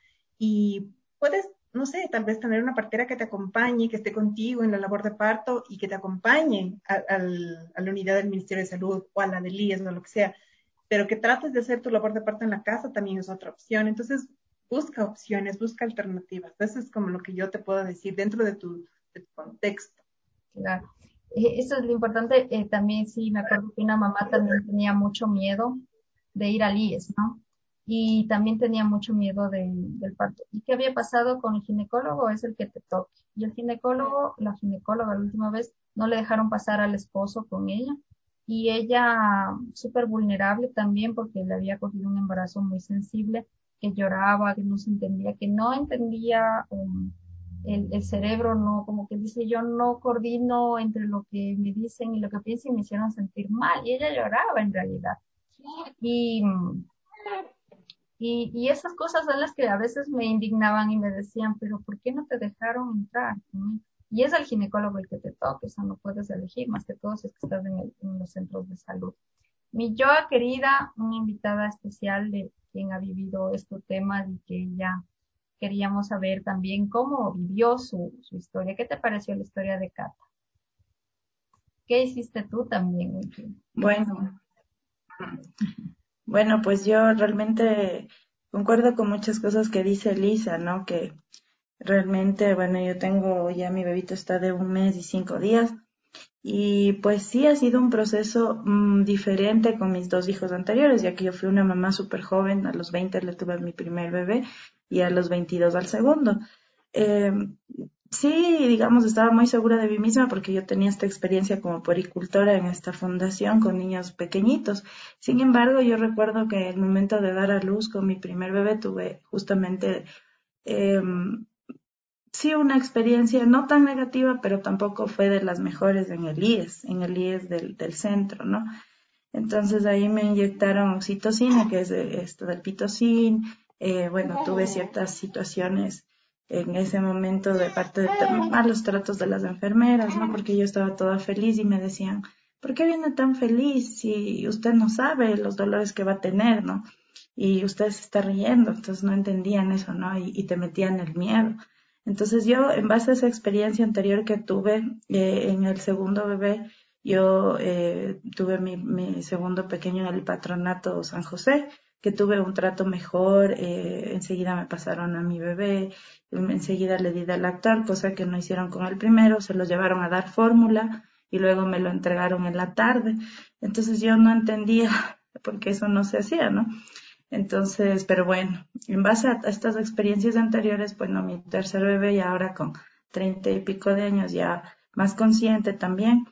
y puedes, no sé, tal vez tener una partera que te acompañe, que esté contigo en la labor de parto y que te acompañe a, a, a la unidad del Ministerio de Salud o a la del I E S o lo que sea, pero que trates de hacer tu labor de parto en la casa también es otra opción. Entonces, busca opciones, busca alternativas. Eso es como lo que yo te puedo decir dentro de tu, de tu contexto. Claro. Eh, Eso es lo importante. Eh, también sí, me acuerdo que una mamá también tenía mucho miedo de ir al I E S, ¿no? Y también tenía mucho miedo de, del parto. ¿Y qué había pasado con el ginecólogo? Es el que te toque. Y el ginecólogo, la ginecóloga la última vez, no le dejaron pasar al esposo con ella. Y ella, súper vulnerable también, porque le había cogido un embarazo muy sensible, que lloraba, que no se entendía, que no entendía um, el, el cerebro, no, como que dice, yo no coordino entre lo que me dicen y lo que piensan y me hicieron sentir mal. Y ella lloraba en realidad. Y, y, y esas cosas son las que a veces me indignaban y me decían, pero ¿por qué no te dejaron entrar? ¿No? Y es el ginecólogo el que te toque, o sea, no puedes elegir, más que todo si es que estás en, el, en los centros de salud. Mi Joa querida, una invitada especial de quien ha vivido estos temas y que ya queríamos saber también cómo vivió su, su historia. ¿Qué te pareció la historia de Cata? ¿Qué hiciste tú también? Bueno, Bueno, pues yo realmente concuerdo con muchas cosas que dice Elisa, ¿no? Que realmente, bueno, yo tengo, ya mi bebito está de un mes y cinco días, y pues sí ha sido un proceso mmm, diferente con mis dos hijos anteriores, ya que yo fui una mamá súper joven, a los veinte le tuve a mi primer bebé y a los veintidós al segundo. Eh, sí, digamos, estaba muy segura de mí misma porque yo tenía esta experiencia como puericultora en esta fundación con niños pequeñitos. Sin embargo, yo recuerdo que el momento de dar a luz con mi primer bebé tuve justamente eh, sí, una experiencia no tan negativa, pero tampoco fue de las mejores en el I E S, en el I E S del, del centro, ¿no? Entonces ahí me inyectaron oxitocina, que es de, esto del pitocin. Eh, bueno, tuve ciertas situaciones en ese momento de parte de tra- malos tratos de las enfermeras, ¿no? Porque yo estaba toda feliz y me decían, ¿por qué viene tan feliz si usted no sabe los dolores que va a tener, ¿no? Y usted se está riendo, entonces no entendían eso, ¿no? Y, y te metían el miedo. Entonces yo, en base a esa experiencia anterior que tuve eh, en el segundo bebé, yo eh, tuve mi, mi segundo pequeño en el patronato San José, que tuve un trato mejor, eh, enseguida me pasaron a mi bebé, enseguida le di de lactar, cosa que no hicieron con el primero, se lo llevaron a dar fórmula y luego me lo entregaron en la tarde. Entonces yo no entendía por qué eso no se hacía, ¿no? Entonces, pero bueno, en base a estas experiencias anteriores, bueno, mi tercer bebé y ahora con treinta y pico de años ya más consciente también,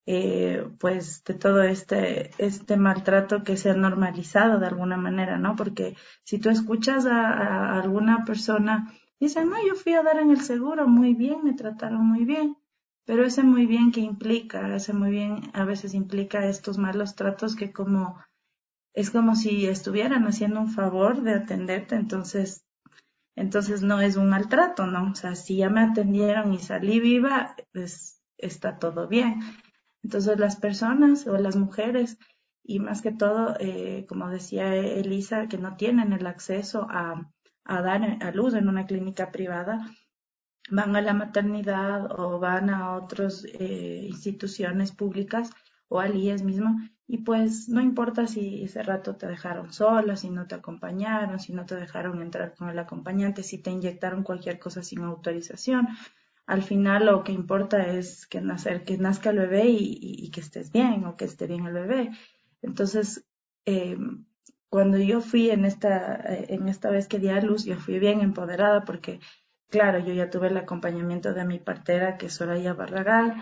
eh, pues de todo este, este maltrato que se ha normalizado de alguna manera, ¿no? Porque si tú escuchas a, a alguna persona, dicen, no, yo fui a dar en el seguro, muy bien, me trataron muy bien, pero ese muy bien que implica, ese muy bien a veces implica estos malos tratos que como es como si estuvieran haciendo un favor de atenderte, entonces, entonces no es un maltrato, ¿no? O sea, si ya me atendieron y salí viva, pues está todo bien. Entonces las personas o las mujeres, y más que todo, eh, como decía Elisa, que no tienen el acceso a, a dar a luz en una clínica privada, van a la maternidad o van a otras eh, instituciones públicas o al I E S mismo y pues no importa si ese rato te dejaron sola, si no te acompañaron, si no te dejaron entrar con el acompañante, si te inyectaron cualquier cosa sin autorización. Al final lo que importa es que, nacer, que nazca el bebé y, y, y que estés bien o que esté bien el bebé. Entonces, eh, cuando yo fui en esta, en esta vez que di a luz, yo fui bien empoderada porque claro, yo ya tuve el acompañamiento de mi partera, que es Soraya Barragán,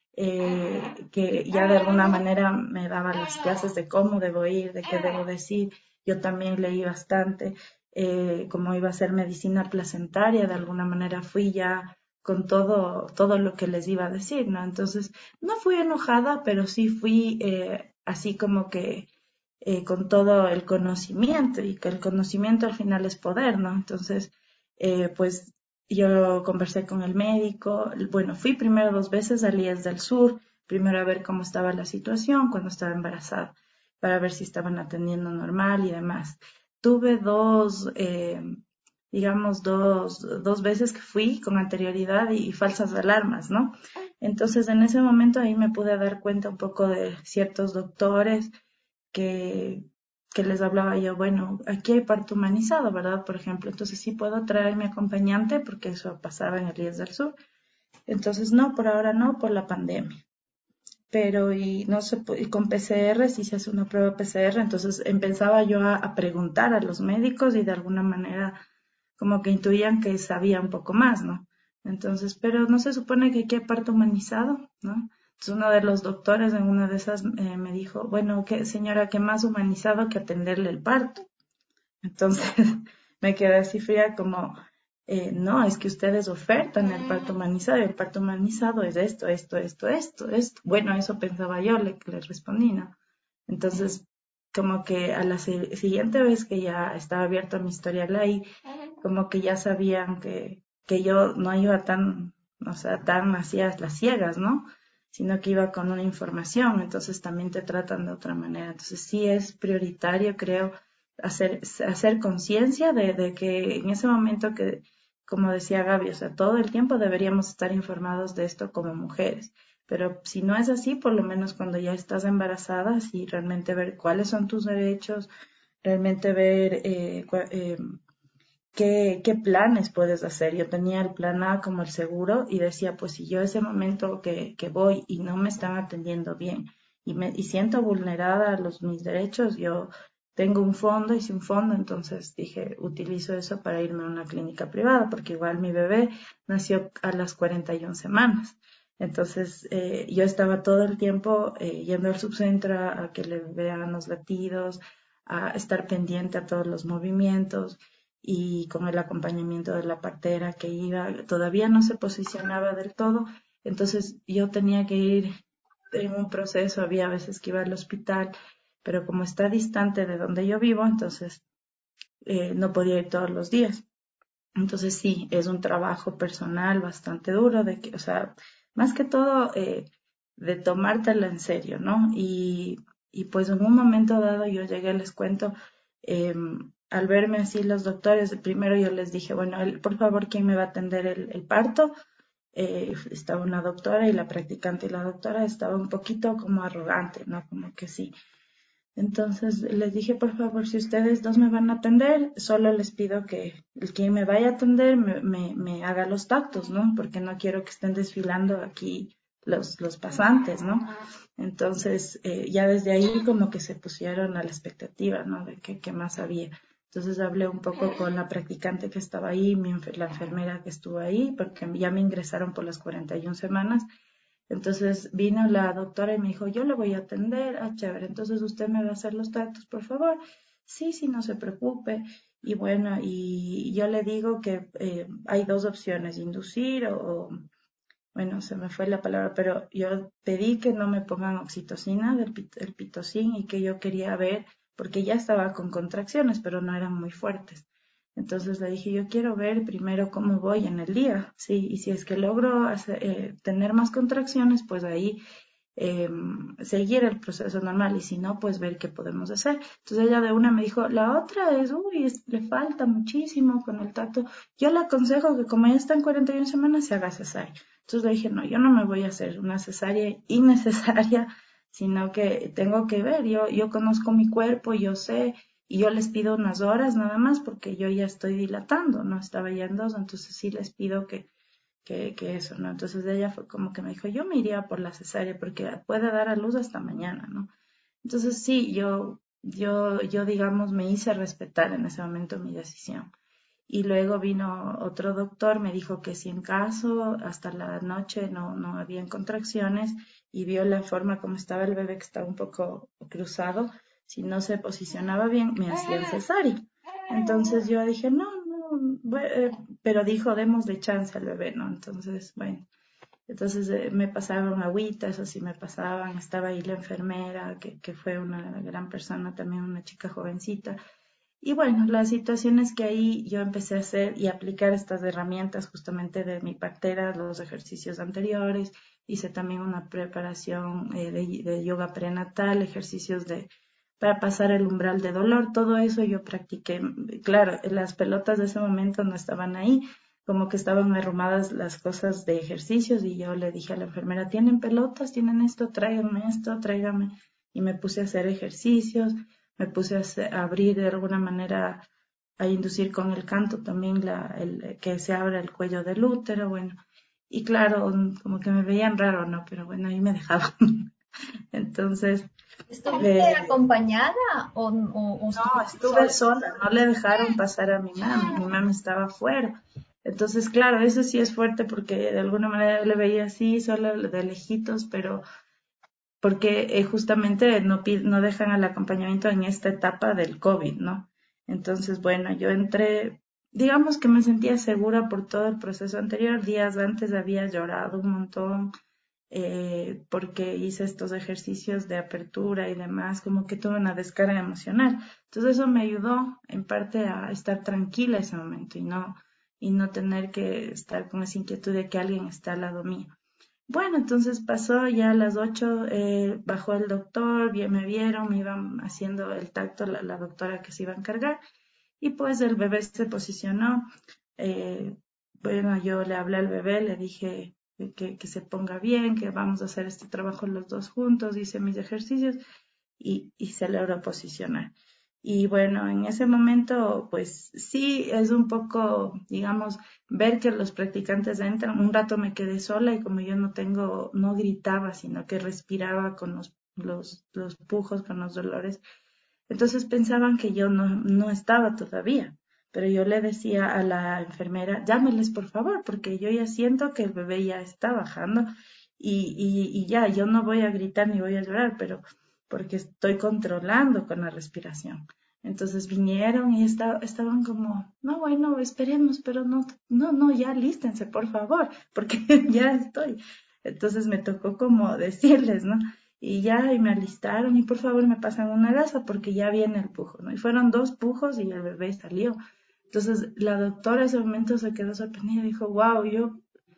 eh, que ya de alguna manera me daba las clases de cómo debo ir, de qué debo decir. Yo también leí bastante, eh, cómo iba a ser medicina placentaria, de alguna manera fui ya con todo, todo lo que les iba a decir, ¿no? Entonces, no fui enojada, pero sí fui eh, así como que eh, con todo el conocimiento, y que el conocimiento al final es poder, ¿no? Entonces, eh, pues yo conversé con el médico, bueno, fui primero dos veces al I E S del Sur, primero a ver cómo estaba la situación cuando estaba embarazada, para ver si estaban atendiendo normal y demás. Tuve dos, eh, digamos, dos, dos veces que fui con anterioridad y, y falsas alarmas, ¿no? Entonces, en ese momento ahí me pude dar cuenta un poco de ciertos doctores que, que les hablaba yo, bueno, aquí hay parto humanizado, ¿verdad? Por ejemplo, entonces sí puedo traer mi acompañante porque eso pasaba en el I E S del Sur. Entonces, no, por ahora no, por la pandemia. Pero y no se pu- y con P C R, si se hace una prueba P C R, entonces empezaba yo a, a preguntar a los médicos y de alguna manera como que intuían que sabía un poco más, ¿no? Entonces, pero no se supone que aquí hay parto humanizado, ¿no? Entonces uno de los doctores en una de esas eh, me dijo, bueno, ¿qué, señora, qué más humanizado que atenderle el parto? Entonces me quedé así fría como, eh, no, es que ustedes ofertan el parto humanizado y el parto humanizado es esto, esto, esto, esto, esto. Bueno, eso pensaba yo, le, le respondí, ¿no? Entonces, como que a la si- siguiente vez que ya estaba abierto mi historial ahí, como que ya sabían que, que yo no iba tan, o sea, tan hacia las ciegas, ¿no? Sino que iba con una información, entonces también te tratan de otra manera. Entonces sí es prioritario, creo, hacer, hacer conciencia de, de que en ese momento que, como decía Gaby, o sea, todo el tiempo deberíamos estar informados de esto como mujeres. Pero si no es así, por lo menos cuando ya estás embarazada, sí realmente ver cuáles son tus derechos, realmente ver eh, eh, qué, qué planes puedes hacer. Yo tenía el plan A como el seguro y decía, pues si yo ese momento que, que voy y no me están atendiendo bien y, me, y siento vulnerada los mis derechos, yo tengo un fondo, hice un fondo, entonces dije, utilizo eso para irme a una clínica privada, porque igual mi bebé nació a las cuarenta y una semanas. Entonces eh, yo estaba todo el tiempo eh, yendo al subcentro a, a que le vean los latidos, a estar pendiente a todos los movimientos y con el acompañamiento de la partera que iba, todavía no se posicionaba del todo, entonces yo tenía que ir en un proceso, había veces que iba al hospital, pero como está distante de donde yo vivo, entonces eh, no podía ir todos los días. Entonces sí, es un trabajo personal bastante duro, de que, o sea, más que todo eh, de tomártelo en serio, ¿no? Y, y pues en un momento dado yo llegué, les cuento, eh, al verme así los doctores, primero yo les dije, bueno, el, por favor, ¿quién me va a atender el, el parto? Eh, estaba una doctora y la practicante y la doctora estaba un poquito como arrogante, ¿no? Como que sí. Entonces les dije, por favor, si ustedes dos me van a atender, solo les pido que el quien me vaya a atender me, me, me haga los tactos, ¿no? Porque no quiero que estén desfilando aquí los, los pasantes, ¿no? Entonces eh, ya desde ahí como que se pusieron a la expectativa, ¿no? De qué, qué más había. Entonces hablé un poco con la practicante que estaba ahí, mi, la enfermera que estuvo ahí, porque ya me ingresaron por las cuarenta y una semanas. Entonces vino la doctora y me dijo, yo le voy a atender, ah, chévere, entonces usted me va a hacer los tactos, por favor. Sí, sí, no se preocupe. Y bueno, y yo le digo que eh, hay dos opciones, inducir o, o, bueno, se me fue la palabra, pero yo pedí que no me pongan oxitocina del pit, el pitocin y que yo quería ver, porque ya estaba con contracciones, pero no eran muy fuertes. Entonces le dije, yo quiero ver primero cómo voy en el día, sí, y si es que logro hacer, eh, tener más contracciones, pues ahí eh, seguir el proceso normal, y si no, pues ver qué podemos hacer. Entonces ella de una me dijo, la otra es, uy, es, le falta muchísimo con el tacto. Yo le aconsejo que como ya está en cuarenta y una semanas, se haga cesárea. Entonces le dije, no, yo no me voy a hacer una cesárea innecesaria, sino que tengo que ver, yo, yo conozco mi cuerpo, yo sé, y yo les pido unas horas nada más porque yo ya estoy dilatando, no estaba ya en dos, entonces sí les pido que, que, que eso, ¿no? Entonces ella fue como que me dijo, yo me iría por la cesárea porque puede dar a luz hasta mañana, ¿no? Entonces sí, yo, yo, yo digamos me hice respetar en ese momento mi decisión. Y luego vino otro doctor, me dijo que si en caso hasta la noche no, no habían contracciones y vio la forma como estaba el bebé, que estaba un poco cruzado, si no se posicionaba bien, me hacían cesárea. Entonces yo dije, no, no, bueno, pero dijo, démosle chance al bebé, ¿no? Entonces, bueno, entonces eh, me pasaban agüitas, eso sí me pasaban, estaba ahí la enfermera, que, que fue una gran persona, también una chica jovencita. Y bueno, la situación es que ahí yo empecé a hacer y aplicar estas herramientas justamente de mi partera, los ejercicios anteriores, hice también una preparación eh, de, de yoga prenatal, ejercicios de para pasar el umbral de dolor, todo eso yo practiqué. Claro, las pelotas de ese momento no estaban ahí, como que estaban arrumadas las cosas de ejercicios y yo le dije a la enfermera, ¿tienen pelotas? ¿Tienen esto? Tráiganme esto, tráigame. Y me puse a hacer ejercicios, me puse a, hacer, a abrir de alguna manera, a inducir con el canto también la, el, que se abra el cuello del útero, bueno. Y claro, como que me veían raro, ¿no? Pero bueno, ahí me dejaban. Entonces... ¿Estuviste eh, acompañada o, o, o no, estuve sola? sola, no le dejaron pasar a mi mami, mi mami estaba afuera. Entonces, claro, eso sí es fuerte porque de alguna manera le veía así, solo de lejitos, pero porque eh, justamente no, no dejan el acompañamiento en esta etapa del COVID, ¿no? Entonces, bueno, yo entré, digamos que me sentía segura por todo el proceso anterior. Días antes había llorado un montón eh, porque hice estos ejercicios de apertura y demás, como que tuve una descarga emocional. Entonces eso me ayudó en parte a estar tranquila ese momento y no, y no tener que estar con esa inquietud de que alguien está al lado mío. Bueno, entonces pasó ya a las ocho, eh, bajó el doctor, me vieron, me iban haciendo el tacto, la, la doctora que se iba a encargar, y pues el bebé se posicionó. Eh, bueno, yo le hablé al bebé, le dije que, que se ponga bien, que vamos a hacer este trabajo los dos juntos, hice mis ejercicios y, y se logró posicionar. Y bueno, en ese momento, pues sí, es un poco, digamos, ver que los practicantes entran. Un rato me quedé sola y como yo no tengo, no gritaba, sino que respiraba con los, los, los pujos, con los dolores. Entonces pensaban que yo no, no estaba todavía. Pero yo le decía a la enfermera, llámeles por favor, porque yo ya siento que el bebé ya está bajando y, y, y ya, yo no voy a gritar ni voy a llorar, pero porque estoy controlando con la respiración. Entonces vinieron y está, estaban como, no, bueno, esperemos, pero no, no, no, ya lístense, por favor, porque ya estoy. Entonces me tocó como decirles, ¿no? Y ya, y me alistaron, y por favor me pasan una gasa, porque ya viene el pujo, ¿no? Y fueron dos pujos y el bebé salió. Entonces la doctora en ese momento se quedó sorprendida y dijo, wow, yo,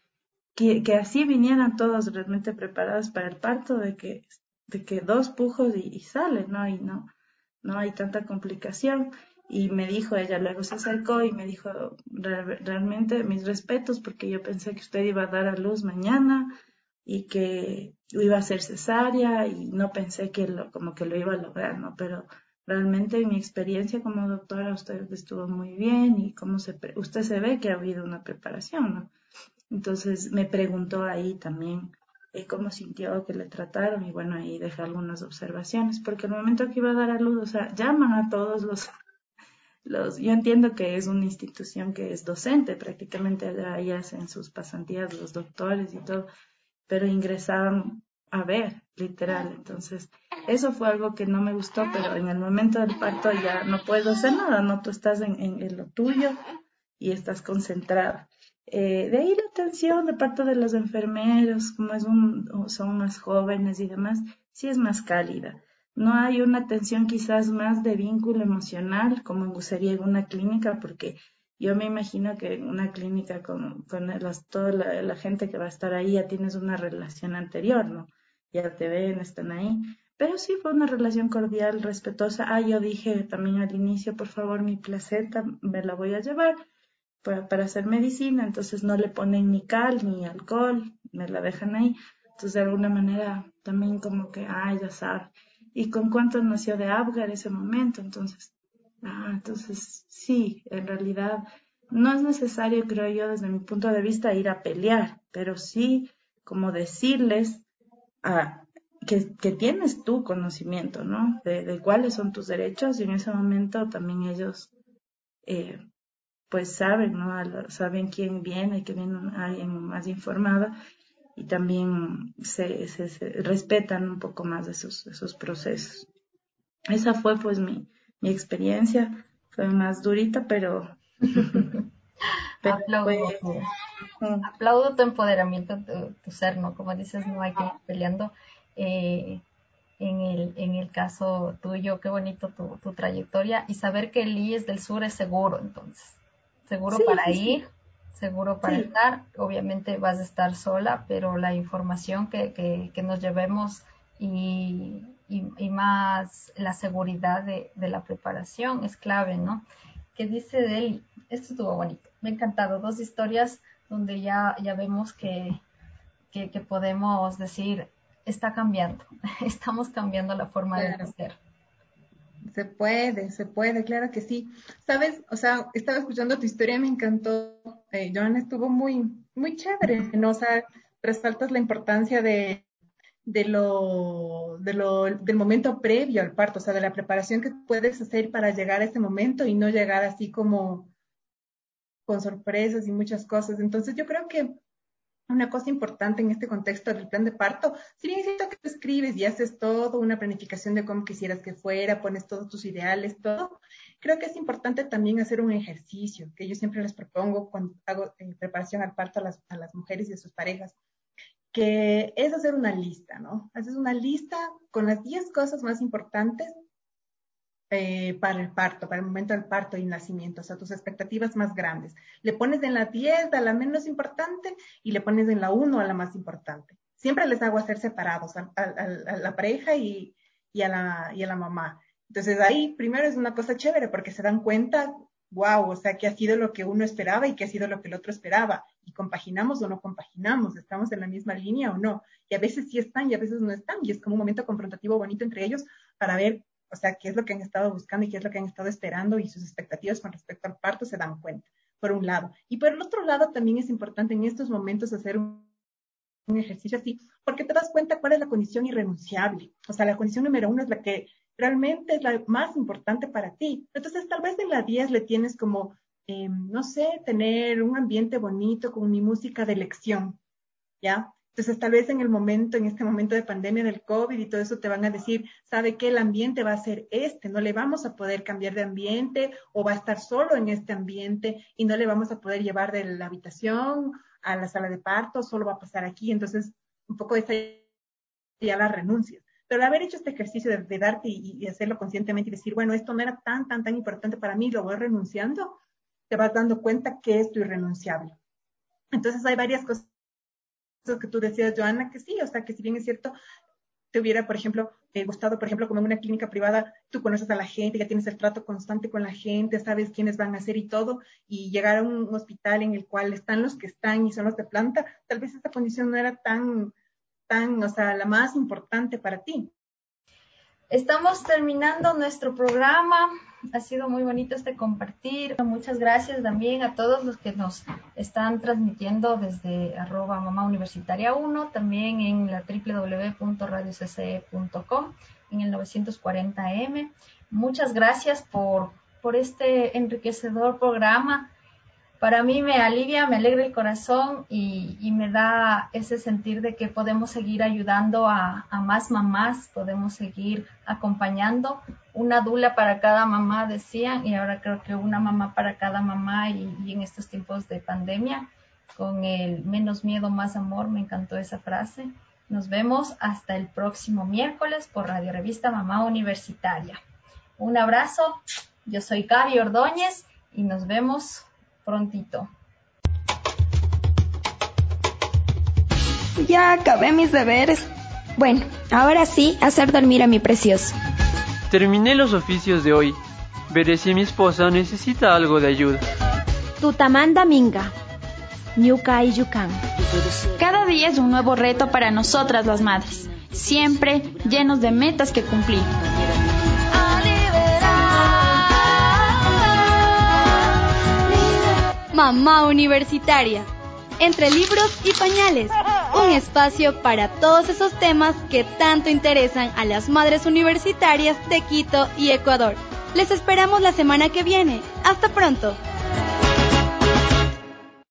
que, que así vinieran todos realmente preparados para el parto, de que de que dos pujos y, y sale, ¿no? Y no, no hay tanta complicación. Y me dijo, ella luego se acercó y me dijo, Re realmente mis respetos, porque yo pensé que usted iba a dar a luz mañana y que iba a ser cesárea y no pensé que lo, como que lo iba a lograr, ¿no? Pero realmente en mi experiencia como doctora usted estuvo muy bien y cómo se, usted se ve que ha habido una preparación, ¿no? Entonces me preguntó ahí también Eh, cómo sintió, que le trataron, y bueno, ahí dejé algunas observaciones, porque el momento que iba a dar a luz, o sea, llaman a todos los, los, yo entiendo que es una institución que es docente, prácticamente allá ahí hacen sus pasantías los doctores y todo, pero ingresaban a ver, literal, entonces, eso fue algo que no me gustó, pero en el momento del parto ya no puedo hacer nada, ¿no? Tú estás en, en, en lo tuyo y estás concentrada. Eh, de ahí la atención de parte de los enfermeros, como es un, son más jóvenes y demás, sí es más cálida. No hay una atención quizás más de vínculo emocional como sería en una clínica, porque yo me imagino que en una clínica con, con las, toda la, la gente que va a estar ahí ya tienes una relación anterior, ¿no? Ya te ven, están ahí. Pero sí fue una relación cordial, respetuosa. Ah, yo dije también al inicio, por favor, mi placenta me la voy a llevar para, para hacer medicina, entonces no le ponen ni cal ni alcohol, me la dejan ahí. Entonces de alguna manera también como que, ah, ya sabe. ¿Y con cuánto nació de Apgar ese momento? Entonces, ah, entonces sí, en realidad no es necesario, creo yo, desde mi punto de vista, ir a pelear, pero sí como decirles a, que, que tienes tu conocimiento, ¿no? De, de cuáles son tus derechos y en ese momento también ellos eh, pues saben, ¿no? Saben quién viene, que viene alguien más informada y también se, se, se respetan un poco más de esos, esos procesos. Esa fue pues mi, mi experiencia, fue más durita, pero... pero Aplaudo, fue, uh, aplaudo tu empoderamiento, tu, tu ser, ¿no? Como dices, no hay que ir peleando. Eh, en el, en el caso tuyo, qué bonito tu, tu trayectoria y saber que el I E S del Sur es seguro, entonces. Seguro sí, para sí, ir, seguro para sí. estar, obviamente vas a estar sola, pero la información que, que, que nos llevemos y, y, y más la seguridad de, de la preparación es clave, ¿no? ¿Qué dice de él? Esto estuvo bonito, me ha encantado, dos historias donde ya, ya vemos que, que, que podemos decir, está cambiando, estamos cambiando la forma claro. de hacer. Se puede, se puede, claro que sí. Sabes, o sea, estaba escuchando tu historia y me encantó. Eh, Joana, estuvo muy, muy chévere, ¿no? O sea, resaltas la importancia de, de lo, de lo, del momento previo al parto, o sea, de la preparación que puedes hacer para llegar a ese momento y no llegar así como con sorpresas y muchas cosas. Entonces, yo creo que una cosa importante en este contexto del plan de parto, si bien es cierto que tú escribes y haces todo, una planificación de cómo quisieras que fuera, pones todos tus ideales, todo, creo que es importante también hacer un ejercicio, que yo siempre les propongo cuando hago eh, preparación al parto a las, a las mujeres y a sus parejas, que es hacer una lista, ¿no? Haces una lista con las diez cosas más importantes Eh, para el parto, para el momento del parto y nacimiento, o sea, tus expectativas más grandes. Le pones en la diez a la menos importante y le pones en la uno a la más importante. Siempre les hago hacer separados a, a, a la pareja y, y, a la, y a la mamá. Entonces ahí primero es una cosa chévere porque se dan cuenta, wow, o sea, que ha sido lo que uno esperaba y que ha sido lo que el otro esperaba. Y compaginamos o no compaginamos, estamos en la misma línea o no. Y a veces sí están y a veces no están. Y es como un momento confrontativo bonito entre ellos para ver O sea, qué es lo que han estado buscando y qué es lo que han estado esperando y sus expectativas con respecto al parto se dan cuenta, por un lado. Y por el otro lado también es importante en estos momentos hacer un, un ejercicio así, porque te das cuenta cuál es la condición irrenunciable. O sea, la condición número uno es la que realmente es la más importante para ti. Entonces, tal vez en la diez le tienes como, eh, no sé, tener un ambiente bonito con mi música de elección, ¿ya? Entonces, tal vez en el momento, en este momento de pandemia del COVID y todo eso, te van a decir, ¿sabe qué? El ambiente va a ser este, no le vamos a poder cambiar de ambiente o va a estar solo en este ambiente y no le vamos a poder llevar de la habitación a la sala de parto, solo va a pasar aquí. Entonces, un poco esa ya la renuncia. Pero el haber hecho este ejercicio de, de darte y, y hacerlo conscientemente y decir, bueno, esto no era tan, tan, tan importante para mí, lo voy renunciando, te vas dando cuenta que es tu irrenunciable. Entonces, hay varias cosas que tú decías, Joana, que sí, o sea, que si bien es cierto, te hubiera, por ejemplo, eh, gustado, por ejemplo, como en una clínica privada, tú conoces a la gente, ya tienes el trato constante con la gente, sabes quiénes van a hacer y todo, y llegar a un hospital en el cual están los que están y son los de planta, tal vez esta condición no era tan, tan, o sea, la más importante para ti. Estamos terminando nuestro programa. Ha sido muy bonito este compartir. Muchas gracias también a todos los que nos están transmitiendo desde arroba mamá universitaria uno, también en la doble u doble u doble u punto radio c c e punto com, en el novecientos cuarenta A M. Muchas gracias por, por este enriquecedor programa. Para mí me alivia, me alegra el corazón y, y me da ese sentir de que podemos seguir ayudando a, a más mamás, podemos seguir acompañando. Una dula para cada mamá, decían, y ahora creo que una mamá para cada mamá y, y en estos tiempos de pandemia, con el menos miedo, más amor, me encantó esa frase. Nos vemos hasta el próximo miércoles por Radio Revista Mamá Universitaria. Un abrazo, yo soy Gaby Ordóñez y nos vemos prontito. Ya acabé mis deberes. Bueno, ahora sí, hacer dormir a mi precioso. Terminé los oficios de hoy. Veré si mi esposa necesita algo de ayuda. Tutamanda Minga, Ñuka y Yucan. Cada día es un nuevo reto para nosotras las madres, siempre llenos de metas que cumplir. Mamá Universitaria, entre libros y pañales, un espacio para todos esos temas que tanto interesan a las madres universitarias de Quito y Ecuador. Les esperamos la semana que viene. Hasta pronto.